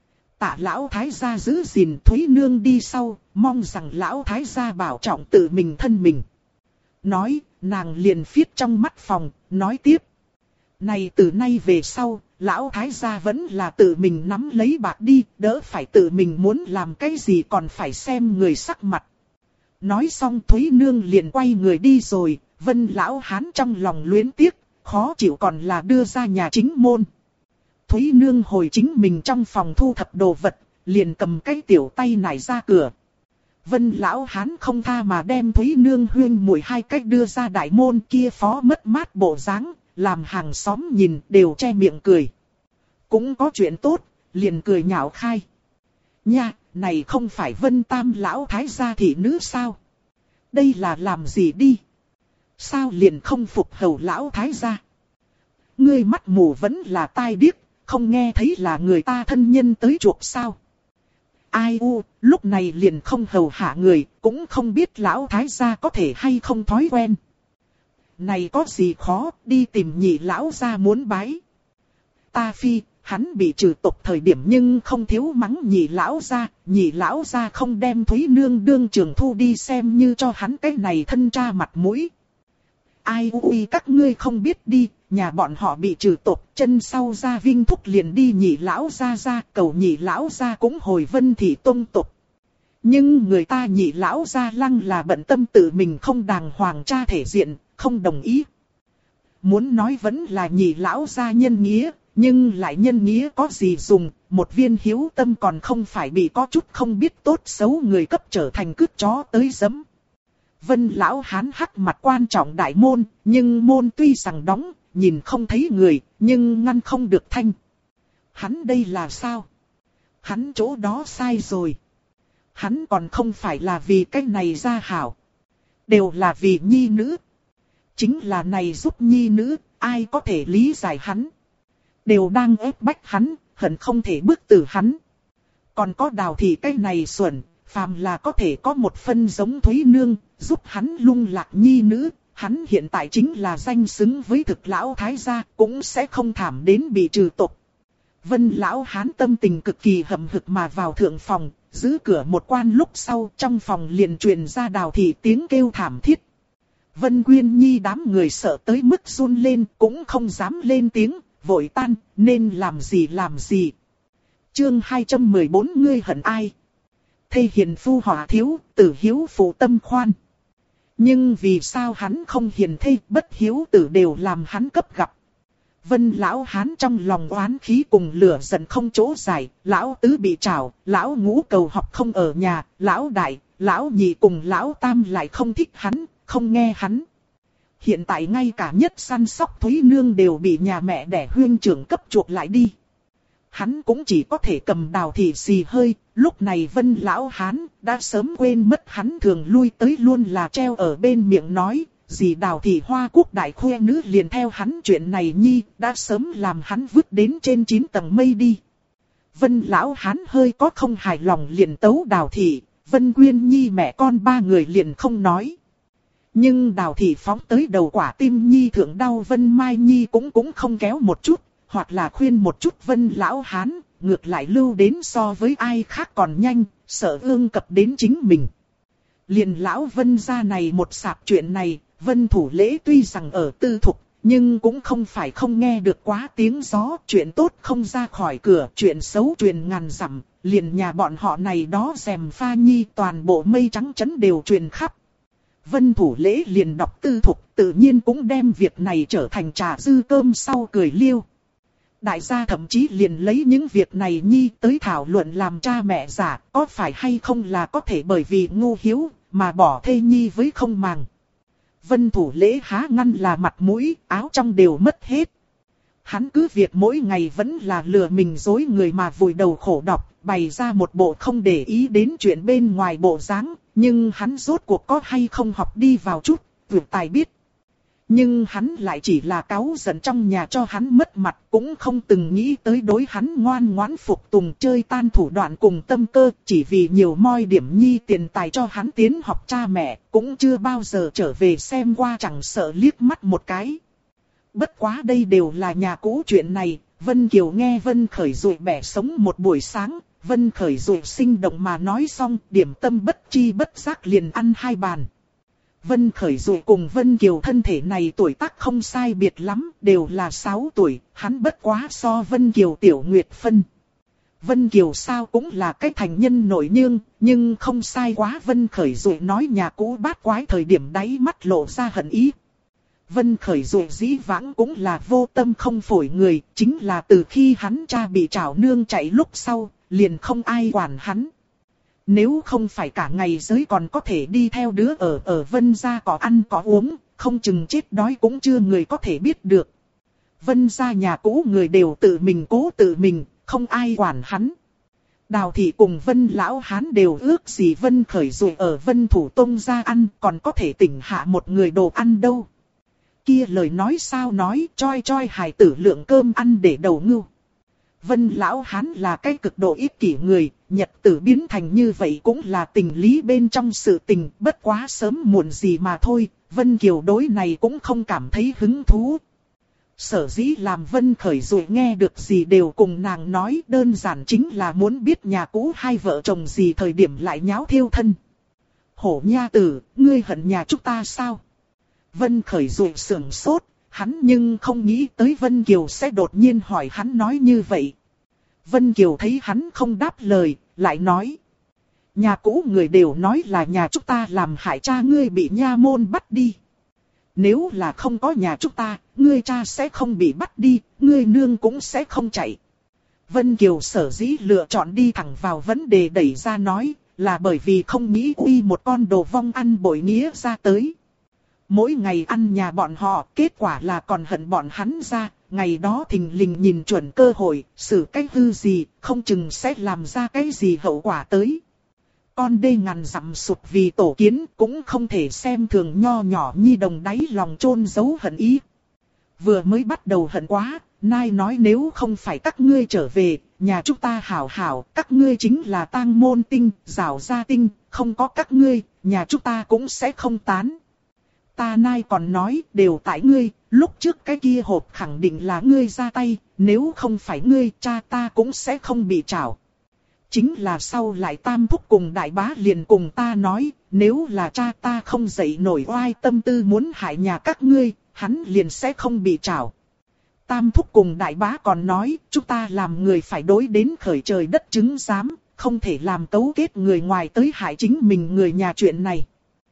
Tạ lão thái gia giữ gìn Thúy Nương đi sau, mong rằng lão thái gia bảo trọng tự mình thân mình. Nói, nàng liền phiết trong mắt phòng, nói tiếp. Này từ nay về sau, lão thái gia vẫn là tự mình nắm lấy bạc đi, đỡ phải tự mình muốn làm cái gì còn phải xem người sắc mặt. Nói xong Thúy Nương liền quay người đi rồi, Vân lão hán trong lòng luyến tiếc, khó chịu còn là đưa ra nhà chính môn. Thúy Nương hồi chính mình trong phòng thu thập đồ vật, liền cầm cái tiểu tay nải ra cửa. Vân lão hán không tha mà đem Thúy Nương huyên muội hai cách đưa ra đại môn kia phó mất mát bộ dáng, làm hàng xóm nhìn đều che miệng cười. Cũng có chuyện tốt, liền cười nhạo khai. Nha, này không phải Vân Tam lão thái gia thị nữ sao? Đây là làm gì đi? Sao liền không phục hầu lão thái gia? Ngươi mắt mù vẫn là tai điếc, không nghe thấy là người ta thân nhân tới chuộc sao? Ai u, lúc này liền không hầu hạ người, cũng không biết lão thái gia có thể hay không thói quen. Này có gì khó, đi tìm nhị lão gia muốn bái. Ta phi, hắn bị trừ tộc thời điểm nhưng không thiếu mắng nhị lão gia không đem Thúy Nương đương trường thu đi xem như cho hắn cái này thân cha mặt mũi. Ai ui các ngươi không biết đi, nhà bọn họ bị trừ tộc, chân sau ra Vinh Thúc liền đi nhị lão gia cầu nhị lão gia cũng hồi Vân thị tông tộc. Nhưng người ta nhị lão gia lăng là bận tâm tự mình không đàng hoàng cha thể diện, không đồng ý. Muốn nói vẫn là nhị lão gia nhân nghĩa, nhưng lại nhân nghĩa có gì dùng, một viên hiếu tâm còn không phải bị có chút không biết tốt xấu người cấp trở thành cướp chó tới giấm. Vân lão hán hắc mặt quan trọng đại môn, nhưng môn tuy rằng đóng, nhìn không thấy người, nhưng ngăn không được thanh. Hắn đây là sao? Hắn chỗ đó sai rồi. Hắn còn không phải là vì cái này ra hảo. Đều là vì nhi nữ. Chính là này giúp nhi nữ, ai có thể lý giải hắn. Đều đang ép bách hắn, hận không thể bước từ hắn. Còn có Đào thị cái này xuẩn, phàm là có thể có một phân giống Thúy Nương, giúp hắn lung lạc nhi nữ. Hắn hiện tại chính là danh xứng với thực lão thái gia, cũng sẽ không thảm đến bị trừ tộc. Vân lão hán tâm tình cực kỳ hậm hực mà vào thượng phòng, giữ cửa một quan lúc sau trong phòng liền truyền ra Đào thị tiếng kêu thảm thiết. Vân Quyên Nhi đám người sợ tới mức run lên, cũng không dám lên tiếng, vội tan, nên làm gì. Chương 214 ngươi hận ai? Thê hiền phu hỏa thiếu, tử hiếu phụ tâm khoan. Nhưng vì sao hắn không hiền thê, bất hiếu tử đều làm hắn cấp gặp. Vân lão hán trong lòng oán khí cùng lửa giận không chỗ giải, lão tứ bị trảo, lão ngũ cầu học không ở nhà, lão đại, lão nhị cùng lão tam lại không thích hắn, không nghe hắn. Hiện tại ngay cả nhất săn sóc Thúy Nương đều bị nhà mẹ đẻ huyên trưởng cấp chuộc lại đi. Hắn cũng chỉ có thể cầm Đào thị xì hơi, lúc này Vân lão hán đã sớm quên mất hắn thường lui tới luôn là treo ở bên miệng nói, gì Đào thị Hoa Quốc đại khoe nữ liền theo hắn chuyện này nhi, đã sớm làm hắn vứt đến trên 9 tầng mây đi. Vân lão hán hơi có không hài lòng liền tấu Đào thị, Vân Quyên Nhi mẹ con ba người liền không nói. Nhưng Đào thị phóng tới đầu quả tim Nhi thượng đau Vân Mai Nhi cũng không kéo một chút, hoặc là khuyên một chút Vân lão hán, ngược lại lưu đến so với ai khác còn nhanh, sợ ương cập đến chính mình. Liền lão Vân gia này một sạp chuyện này, Vân Thủ Lễ tuy rằng ở tư thục, nhưng cũng không phải không nghe được quá tiếng gió, chuyện tốt không ra khỏi cửa, chuyện xấu truyền ngàn dặm, liền nhà bọn họ này đó rèm pha nhi toàn bộ mây trắng chấn đều truyền khắp. Vân Thủ Lễ liền đọc tư thục, tự nhiên cũng đem việc này trở thành trà dư cơm sau cười liêu. Đại gia thậm chí liền lấy những việc này nhi tới thảo luận làm cha mẹ giả, có phải hay không là có thể bởi vì ngu hiếu, mà bỏ thê nhi với không màng. Vân Thủ Lễ há ngăn là mặt mũi, áo trong đều mất hết. Hắn cứ việc mỗi ngày vẫn là lừa mình dối người mà vùi đầu khổ đọc, bày ra một bộ không để ý đến chuyện bên ngoài bộ dáng, nhưng hắn rốt cuộc có hay không học đi vào chút, vượt tài biết. Nhưng hắn lại chỉ là cáu giận trong nhà cho hắn mất mặt, cũng không từng nghĩ tới đối hắn ngoan ngoãn phục tùng chơi tan thủ đoạn cùng tâm cơ, chỉ vì nhiều moi điểm nhi tiền tài cho hắn tiến học cha mẹ, cũng chưa bao giờ trở về xem qua chẳng sợ liếc mắt một cái. Bất quá đây đều là nhà cũ chuyện này, Vân Kiều nghe Vân Khởi Dụi bẻ sống một buổi sáng, Vân Khởi Dụi sinh động mà nói xong, điểm tâm bất chi bất giác liền ăn 2 bàn. Vân Khởi Dụi cùng Vân Kiều thân thể này tuổi tác không sai biệt lắm, đều là 6 tuổi, hắn bất quá so Vân Kiều tiểu nguyệt phân. Vân Kiều sao cũng là cái thành nhân nội nhương, nhưng không sai quá. Vân Khởi Dụi nói nhà cũ bát quái thời điểm đáy mắt lộ ra hận ý. Vân Khởi Dụi dĩ vãng cũng là vô tâm không phổi người, chính là từ khi hắn cha bị trảo nương chạy lúc sau, liền không ai quản hắn. Nếu không phải cả ngày giới còn có thể đi theo đứa ở Vân gia có ăn có uống, không chừng chết đói cũng chưa người có thể biết được. Vân gia nhà cũ người đều tự mình cố tự mình, không ai quản hắn. Đào thị cùng Vân lão hán đều ước gì Vân Khởi Dụi ở Vân Thủ Tông gia ăn, còn có thể tỉnh hạ một người đồ ăn đâu. Kia lời nói sao nói, choi hài tử lượng cơm ăn để đầu ngưu. Vân lão hán là cái cực độ ích kỷ người, nhật tử biến thành như vậy cũng là tình lý bên trong sự tình, bất quá sớm muộn gì mà thôi. Vân Kiều đối này cũng không cảm thấy hứng thú. Sở dĩ làm Vân Khởi Dụi nghe được gì đều cùng nàng nói, đơn giản chính là muốn biết nhà cũ hai vợ chồng gì thời điểm lại nháo thiêu thân. Hổ nha tử, ngươi hận nhà chúng ta sao? Vân Khởi Dụi sưởng sốt, hắn nhưng không nghĩ tới Vân Kiều sẽ đột nhiên hỏi hắn nói như vậy. Vân Kiều thấy hắn không đáp lời, lại nói. Nhà cũ người đều nói là nhà chúng ta làm hại cha ngươi bị nha môn bắt đi. Nếu là không có nhà chúng ta, ngươi cha sẽ không bị bắt đi, ngươi nương cũng sẽ không chạy. Vân Kiều sở dĩ lựa chọn đi thẳng vào vấn đề đẩy ra nói, là bởi vì không nghĩ uy một con đồ vong ăn bội nghĩa ra tới. Mỗi ngày ăn nhà bọn họ, kết quả là còn hận bọn hắn ra, ngày đó thình lình nhìn chuẩn cơ hội, xử cái hư gì, không chừng sẽ làm ra cái gì hậu quả tới. Con đê ngàn dặm sụp vì tổ kiến cũng không thể xem thường nho nhỏ nhi đồng đáy lòng chôn giấu hận ý. Vừa mới bắt đầu hận quá, Nai nói nếu không phải các ngươi trở về, nhà chúng ta hảo hảo, các ngươi chính là tang môn tinh, rào gia tinh, không có các ngươi, nhà chúng ta cũng sẽ không tán. Ta Nai còn nói, đều tại ngươi, lúc trước cái kia hộp khẳng định là ngươi ra tay, nếu không phải ngươi, cha ta cũng sẽ không bị trảo. Chính là sau lại Tam Thúc cùng Đại Bá liền cùng ta nói, nếu là cha ta không dậy nổi oai tâm tư muốn hại nhà các ngươi, hắn liền sẽ không bị trảo. Tam Thúc cùng Đại Bá còn nói, chúng ta làm người phải đối đến khởi trời đất chứng giám, không thể làm cấu kết người ngoài tới hại chính mình người nhà chuyện này.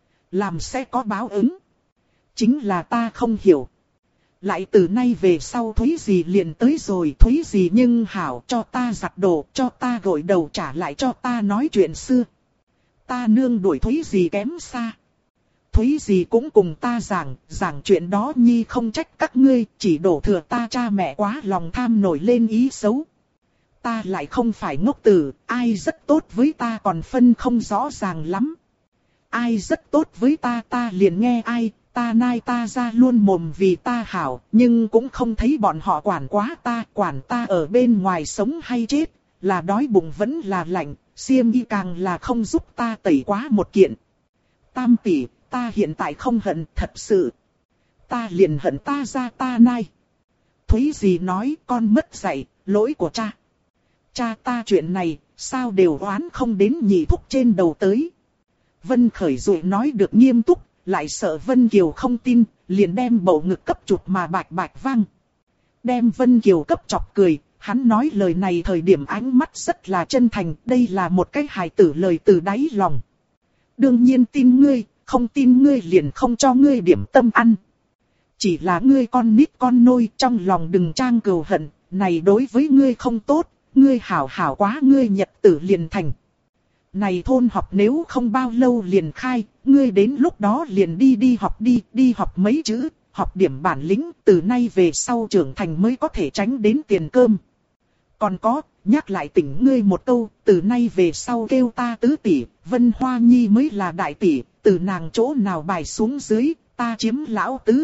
Làm sẽ có báo ứng. Chính là ta không hiểu. Lại từ nay về sau Thúy Dì liền tới rồi, Thúy Dì nhưng hảo cho ta giặt đồ, cho ta gội đầu, trả lại cho ta nói chuyện xưa. Ta nương đuổi Thúy Dì kém xa. Thúy Dì cũng cùng ta giảng chuyện đó nhi không trách các ngươi, chỉ đổ thừa ta cha mẹ quá lòng tham nổi lên ý xấu. Ta lại không phải ngốc tử, ai rất tốt với ta còn phân không rõ ràng lắm. Ai rất tốt với ta liền nghe ai. Ta Nai ta ra luôn mồm vì ta hảo, nhưng cũng không thấy bọn họ quản ta ở bên ngoài sống hay chết, là đói bụng vẫn là lạnh, xiêm y càng là không giúp ta tẩy quá một kiện. Tam tỷ, ta hiện tại không hận thật sự. Ta liền hận ta ra ta Nai. Thúy Dì nói con mất dạy, lỗi của cha. Cha ta chuyện này, sao đều oán không đến nhị thúc trên đầu tới. Vân Khởi rồi nói được nghiêm túc. Lại sợ Vân Kiều không tin, liền đem bầu ngực cấp chụp mà bạch bạch vang. Đem Vân Kiều cấp chọc cười, hắn nói lời này thời điểm ánh mắt rất là chân thành, đây là một cái hài tử lời từ đáy lòng. Đương nhiên tin ngươi, không tin ngươi liền không cho ngươi điểm tâm ăn. Chỉ là ngươi con nít con nôi trong lòng đừng trang cừu hận, này đối với ngươi không tốt, ngươi hảo hảo quá ngươi nhật tử liền thành. Này thôn học nếu không bao lâu liền khai, ngươi đến lúc đó liền đi học mấy chữ, học điểm bản lĩnh, từ nay về sau trưởng thành mới có thể tránh đến tiền cơm. Còn có, nhắc lại tỉnh ngươi một câu, từ nay về sau kêu ta tứ tỷ, Vân Hoa Nhi mới là đại tỷ, từ nàng chỗ nào bài xuống dưới, ta chiếm lão tứ.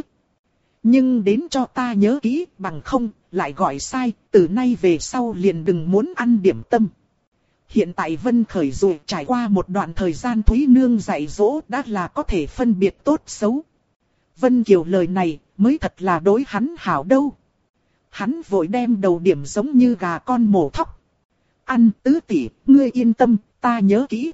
Nhưng đến cho ta nhớ kỹ, bằng không, lại gọi sai, từ nay về sau liền đừng muốn ăn điểm tâm. Hiện tại Vân Khởi rồi trải qua một đoạn thời gian Thúy Nương dạy dỗ đã là có thể phân biệt tốt xấu. Vân Kiều lời này mới thật là đối hắn hảo đâu. Hắn vội đem đầu điểm giống như gà con mổ thóc. Ăn tứ tỷ, ngươi yên tâm, ta nhớ kỹ.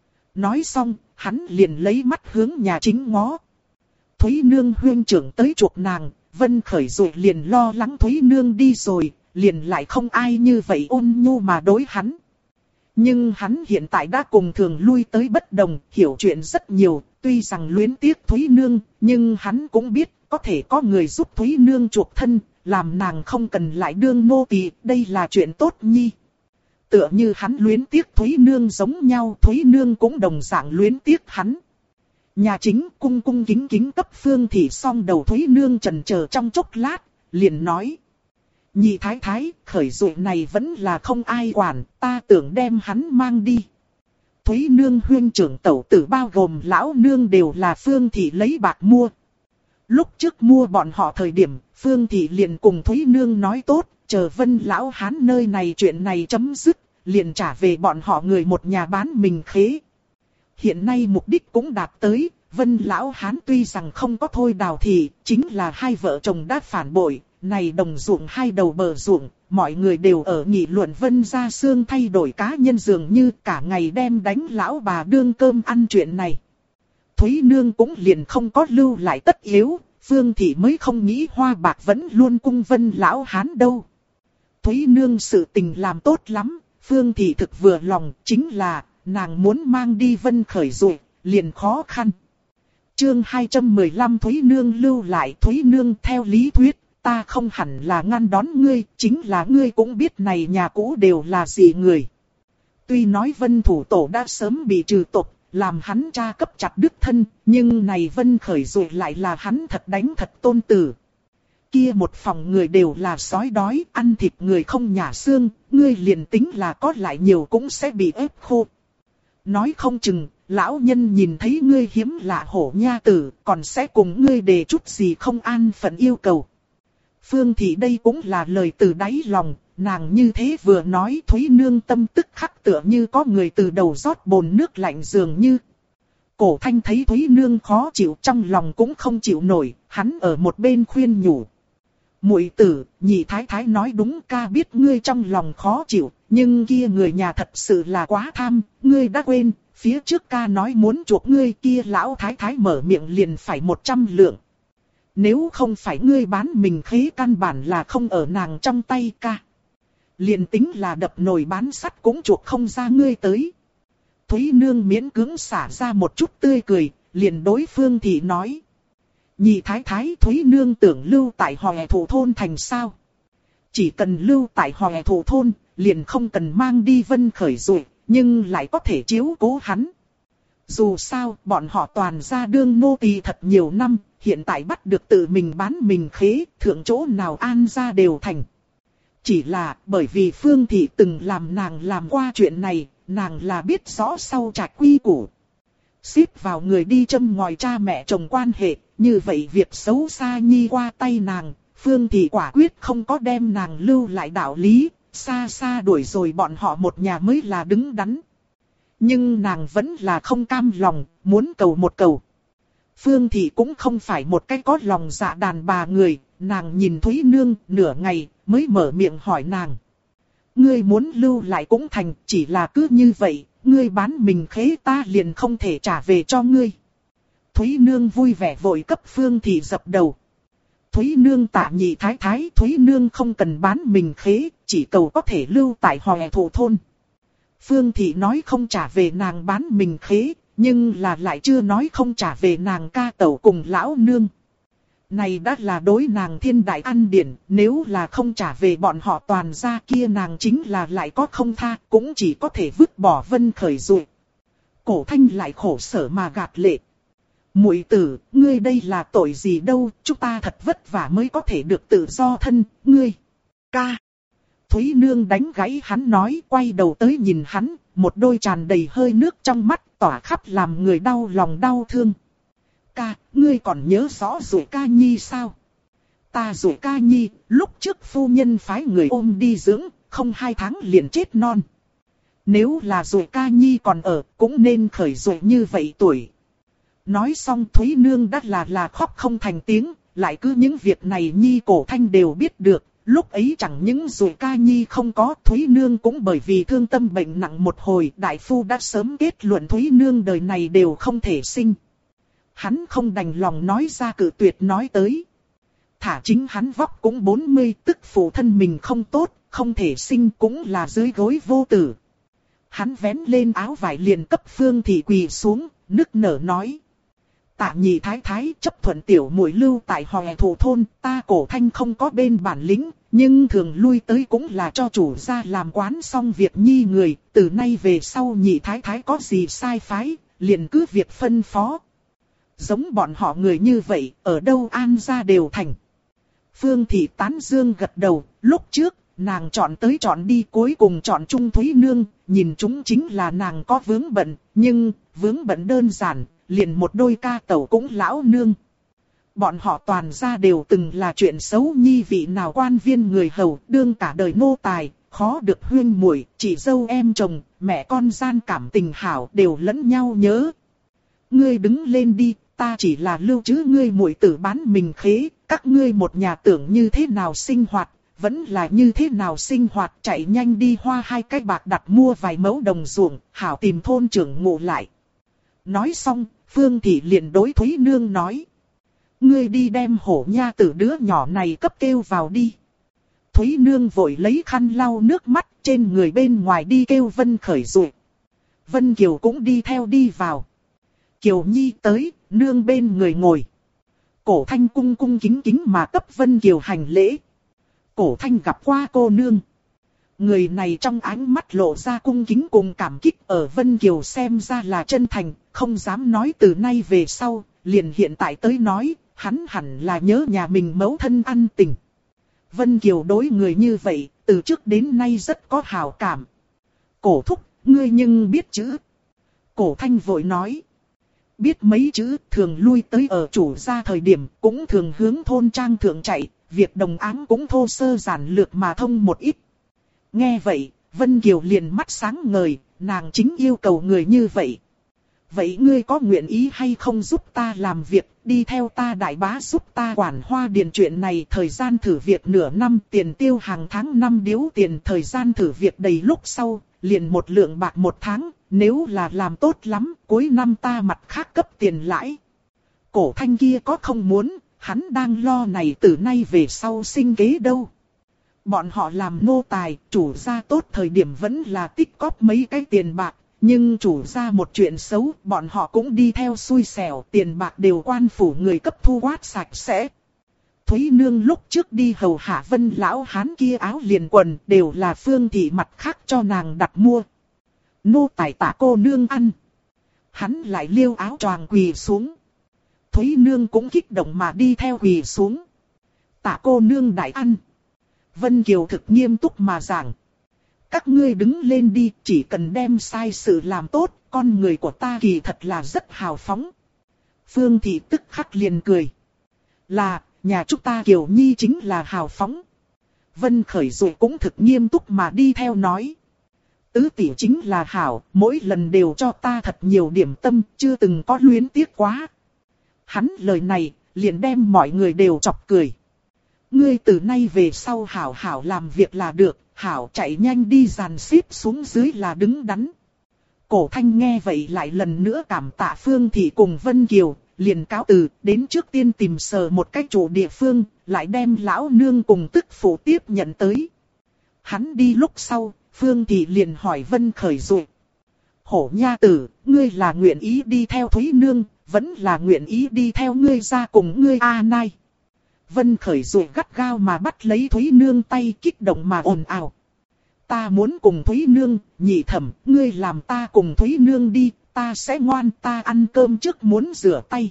Nói xong, hắn liền lấy mắt hướng nhà chính ngó. Thúy Nương huyên trưởng tới chuộc nàng, Vân Khởi rồi liền lo lắng Thúy Nương đi rồi, liền lại không ai như vậy ôn nhu mà đối hắn. Nhưng hắn hiện tại đã cùng thường lui tới bất đồng, hiểu chuyện rất nhiều, tuy rằng luyến tiếc Thúy Nương, nhưng hắn cũng biết có thể có người giúp Thúy Nương chuộc thân, làm nàng không cần lại đương nô tỳ, đây là chuyện tốt nhi. Tựa như hắn luyến tiếc Thúy Nương giống nhau, Thúy Nương cũng đồng dạng luyến tiếc hắn. Nhà chính cung cung kính kính cấp Phương Thị song đầu Thúy Nương chần chờ trong chốc lát, liền nói. Nhị thái thái, Khởi dụ này vẫn là không ai quản, ta tưởng đem hắn mang đi. Thúy Nương huyên trưởng tẩu tử bao gồm lão nương đều là Phương Thị lấy bạc mua. Lúc trước mua bọn họ thời điểm, Phương Thị liền cùng Thúy Nương nói tốt, chờ Vân lão hán nơi này chuyện này chấm dứt, liền trả về bọn họ người một nhà bán mình khế. Hiện nay mục đích cũng đạt tới, Vân lão hán tuy rằng không có thôi đào thì, chính là hai vợ chồng đã phản bội. Này đồng ruộng hai đầu bờ ruộng, mọi người đều ở nghị luận Vân gia xương thay đổi cá nhân dường như cả ngày đem đánh lão bà đương cơm ăn chuyện này. Thúy Nương cũng liền không có lưu lại tất yếu, Phương Thị mới không nghĩ hoa bạc vẫn luôn cung Vân lão hán đâu. Thúy Nương sự tình làm tốt lắm, Phương Thị thực vừa lòng, chính là nàng muốn mang đi Vân Khởi rồi, liền khó khăn. Chương 215 Thúy Nương lưu lại. Thúy Nương theo lý thuyết. Ta không hẳn là ngăn đón ngươi, chính là ngươi cũng biết này nhà cũ đều là gì người. Tuy nói Vân thủ tổ đã sớm bị trừ tộc, làm hắn cha cấp chặt đứt thân, nhưng này Vân Khởi rồi lại là hắn thật đánh thật tôn tử. Kia một phòng người đều là sói đói, ăn thịt người không nhả xương, ngươi liền tính là có lại nhiều cũng sẽ bị ép khô. Nói không chừng, lão nhân nhìn thấy ngươi hiếm lạ hổ nha tử, còn sẽ cùng ngươi đề chút gì không an phận yêu cầu. Phương Thị đây cũng là lời từ đáy lòng, nàng như thế vừa nói Thúy Nương tâm tức khắc tựa như có người từ đầu rót bồn nước lạnh dường như. Cổ Thanh thấy Thúy Nương khó chịu trong lòng cũng không chịu nổi, hắn ở một bên khuyên nhủ. Muội tử, nhị thái thái nói đúng, ca biết ngươi trong lòng khó chịu, nhưng kia người nhà thật sự là quá tham, ngươi đã quên, phía trước ca nói muốn chuộc ngươi, kia lão thái thái mở miệng liền phải 100 lượng. Nếu không phải ngươi bán mình khế căn bản là không ở nàng trong tay ca. Liền tính là đập nồi bán sắt cũng chuộc không ra ngươi tới. Thúy Nương miễn cưỡng xả ra một chút tươi cười, liền đối Phương Thị nói. Nhị thái thái Thúy Nương tưởng lưu tại Hòe Thổ thôn thành sao? Chỉ cần lưu tại Hòe Thổ thôn, liền không cần mang đi Vân Khởi rồi, nhưng lại có thể chiếu cố hắn. Dù sao, bọn họ toàn ra đương nô tỳ thật nhiều năm, hiện tại bắt được tự mình bán mình khế, thượng chỗ nào an ra đều thành. Chỉ là bởi vì Phương Thị từng làm nàng làm qua chuyện này, nàng là biết rõ sau trạch quy củ. Xếp vào người đi châm ngòi cha mẹ chồng quan hệ, như vậy việc xấu xa nhi qua tay nàng, Phương Thị quả quyết không có đem nàng lưu lại đạo lý, xa xa đuổi rồi bọn họ một nhà mới là đứng đắn. Nhưng nàng vẫn là không cam lòng, muốn cầu một cầu. Phương Thị cũng không phải một cái có lòng dạ đàn bà người, nàng nhìn Thúy Nương nửa ngày mới mở miệng hỏi nàng. Ngươi muốn lưu lại cũng thành, chỉ là cứ như vậy, ngươi bán mình khế ta liền không thể trả về cho ngươi. Thúy Nương vui vẻ vội cấp Phương Thị dập đầu. Thúy Nương tạ nhị thái thái, Thúy Nương không cần bán mình khế, chỉ cầu có thể lưu tại Hòe Thổ thôn. Phương Thị nói không trả về nàng bán mình khế, nhưng là lại chưa nói không trả về nàng ca tẩu cùng lão nương. Này đã là đối nàng thiên đại ăn điển, nếu là không trả về bọn họ toàn ra kia nàng chính là lại có không tha, cũng chỉ có thể vứt bỏ Vân Khởi rồi. Cổ Thanh lại khổ sở mà gạt lệ. Muội tử, ngươi đây là tội gì đâu, chúng ta thật vất vả mới có thể được tự do thân, ngươi. Ca. Thúy Nương đánh gãy hắn nói, quay đầu tới nhìn hắn, một đôi tràn đầy hơi nước trong mắt, tỏa khắp làm người đau lòng đau thương. Ca, ngươi còn nhớ rõ Dụ Ca Nhi sao? Ta Dụ Ca Nhi, lúc trước phu nhân phái người ôm đi dưỡng, không 2 tháng liền chết non. Nếu là Dụ Ca Nhi còn ở, cũng nên khởi dụ như vậy tuổi. Nói xong Thúy Nương đắt là khóc không thành tiếng, lại cứ những việc này Nhi Cổ Thanh đều biết được. Lúc ấy chẳng những Dụ Ca Nhi không có, Thúy Nương cũng bởi vì thương tâm bệnh nặng một hồi, đại phu đã sớm kết luận Thúy Nương đời này đều không thể sinh. Hắn không đành lòng nói ra cự tuyệt nói tới. Thả chính hắn vóc cũng 40, tức phụ thân mình không tốt, không thể sinh cũng là dưới gối vô tử. Hắn vén lên áo vải liền cấp Phương Thị quỳ xuống, nức nở nói. Tạ nhị thái thái chấp thuận tiểu muội lưu tại Hòe Thổ thôn, ta Cổ Thanh không có bên bản lĩnh, nhưng thường lui tới cũng là cho chủ gia làm quán xong việc nhi người, từ nay về sau nhị thái thái có gì sai phái, liền cứ việc phân phó. Giống bọn họ người như vậy, ở đâu an ra đều thành. Phương Thị tán dương gật đầu, lúc trước, nàng chọn tới chọn đi cuối cùng chọn chung Thúy Nương, nhìn chúng chính là nàng có vướng bận, nhưng, vướng bận đơn giản, liền một đôi ca tẩu cũng lão nương. Bọn họ toàn ra đều từng là chuyện xấu nhi vị nào quan viên người hầu, đương cả đời nô tài, khó được huyên muội, chị dâu em chồng, mẹ con gian cảm tình hảo đều lẫn nhau nhớ. Ngươi đứng lên đi, ta chỉ là lưu trữ ngươi muội tử bán mình khế, các ngươi một nhà tưởng như thế nào sinh hoạt, vẫn là như thế nào sinh hoạt, chạy nhanh đi hoa 2 cái bạc đặt mua vài mẫu đồng ruộng, hảo tìm thôn trưởng ngủ lại. Nói xong, Phương Thị liền đối Thúy Nương nói. Ngươi đi đem hổ nha tử đứa nhỏ này cấp kêu vào đi. Thúy Nương vội lấy khăn lau nước mắt trên người bên ngoài đi kêu Vân Khởi rồi. Vân Kiều cũng đi theo đi vào. Kiều Nhi tới, nương bên người ngồi. Cổ Thanh cung cung kính kính mà cấp Vân Kiều hành lễ. Cổ Thanh gặp qua cô nương. Người này trong ánh mắt lộ ra cung kính cùng cảm kích, ở Vân Kiều xem ra là chân thành, không dám nói từ nay về sau, liền hiện tại tới nói, hắn hẳn là nhớ nhà mình mẫu thân ăn tình. Vân Kiều đối người như vậy, từ trước đến nay rất có hảo cảm. Cổ thúc, ngươi nhưng biết chữ. Cổ Thanh vội nói. Biết mấy chữ, thường lui tới ở chủ gia thời điểm, cũng thường hướng thôn trang thượng chạy, việc đồng áng cũng thô sơ giản lược mà thông một ít. Nghe vậy, Vân Kiều liền mắt sáng ngời, nàng chính yêu cầu người như vậy. Vậy ngươi có nguyện ý hay không giúp ta làm việc, đi theo ta đại bá giúp ta quản hoa điền chuyện này, thời gian thử việc nửa năm, tiền tiêu hàng tháng 5 điếu tiền, thời gian thử việc đầy lúc sau, liền 1 lượng bạc 1 tháng, nếu là làm tốt lắm, cuối năm ta mặt khác cấp tiền lãi. Cổ Thanh kia có không muốn, hắn đang lo này từ nay về sau sinh kế đâu. Bọn họ làm nô tài, chủ gia tốt thời điểm vẫn là tích cóp mấy cái tiền bạc. Nhưng chủ gia một chuyện xấu, bọn họ cũng đi theo xui xẻo, tiền bạc đều quan phủ người cấp thu quát sạch sẽ. Thúy Nương lúc trước đi hầu hạ Vân lão hán kia áo liền quần đều là Phương thị mặt khác cho nàng đặt mua. Nô tài Tạ cô nương ăn. Hắn lại liêu áo choàng quỳ xuống. Thúy Nương cũng kích động mà đi theo quỳ xuống. Tạ cô nương đại ăn. Vân Kiều thực nghiêm túc mà giảng. Các ngươi đứng lên đi, chỉ cần đem sai sự làm tốt, con người của ta kỳ thật là rất hào phóng. Phương thị tức khắc liền cười. Là, nhà chúng ta Kiều Nhi chính là hào phóng. Vân Khởi rồi cũng thực nghiêm túc mà đi theo nói. Tứ tỷ chính là hảo, mỗi lần đều cho ta thật nhiều điểm tâm, chưa từng có luyến tiếc quá. Hắn lời này, liền đem mọi người đều chọc cười. Ngươi từ nay về sau hảo hảo làm việc là được. Hảo chạy nhanh đi dàn xếp xuống dưới là đứng đắn. Cổ Thanh nghe vậy lại lần nữa cảm tạ Phương thị cùng Vân Kiều, liền cáo từ, đến trước tiên tìm sờ một cái chủ địa phương, lại đem lão nương cùng tức phụ tiếp nhận tới. Hắn đi lúc sau, Phương thị liền hỏi Vân Khởi rồi. Hổ nha tử, ngươi là nguyện ý đi theo Thúy Nương, vẫn là nguyện ý đi theo ngươi ra cùng ngươi A Nai. Vân Khởi rồi gắt gao mà bắt lấy Thúy Nương tay, kích động mà ồn ào. Ta muốn cùng Thúy Nương, Nhị thẩm, ngươi làm ta cùng Thúy Nương đi, ta sẽ ngoan, ta ăn cơm trước muốn rửa tay.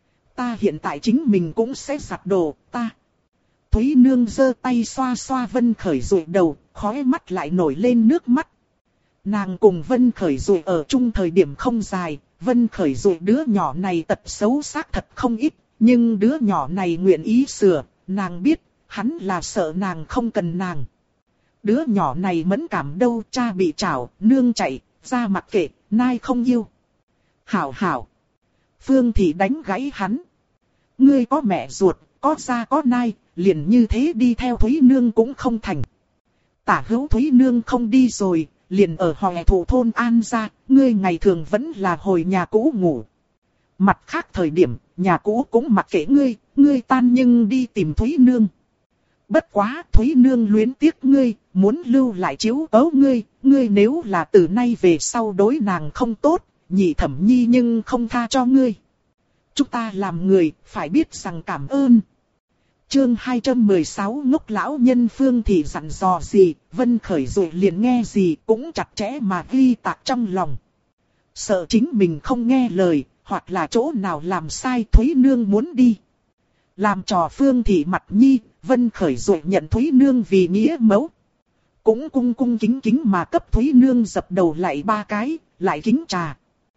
Ta hiện tại chính mình cũng sẽ giặt đồ, ta. Thúy Nương giơ tay xoa xoa Vân Khởi rồi đầu, khóe mắt lại nổi lên nước mắt. Nàng cùng Vân Khởi rồi ở chung thời điểm không dài, Vân Khởi rồi đứa nhỏ này tật xấu xác thật không ít. Nhưng đứa nhỏ này nguyện ý sửa, nàng biết, hắn là sợ nàng không cần nàng. Đứa nhỏ này mẫn cảm đâu, cha bị trảo, nương chạy, ra mặc kệ, nai không yêu. Hảo hảo. Phương thị đánh gãy hắn. Ngươi có mẹ ruột, có gia có nai, liền như thế đi theo Thúy Nương cũng không thành. Tả hữu Thúy Nương không đi rồi, liền ở Hoè Thụ thôn An gia, ngươi ngày thường vẫn là hồi nhà cũ ngủ. Mặt khác thời điểm, nhà cũ cũng mặc kệ ngươi tan nhưng đi tìm Thúy Nương. Bất quá, Thúy Nương luyến tiếc ngươi, muốn lưu lại chiếu cố ngươi nếu là từ nay về sau đối nàng không tốt, Nhị thẩm nhi nhưng không tha cho ngươi. Chúng ta làm người, phải biết rằng cảm ơn. Chương 216 ngốc lão nhân Phương thị dặn dò gì, Vân Khởi rồi liền nghe gì cũng chặt chẽ mà ghi tạc trong lòng. Sợ chính mình không nghe lời, hoặc là chỗ nào làm sai Thúy Nương muốn đi. Làm trò Phương thị mặt nhi, Vân Khởi rồi nhận Thúy Nương vì nghĩa mẫu. Cũng cung cung kính kính mà cấp Thúy Nương dập đầu lại 3 cái, lại kính trà.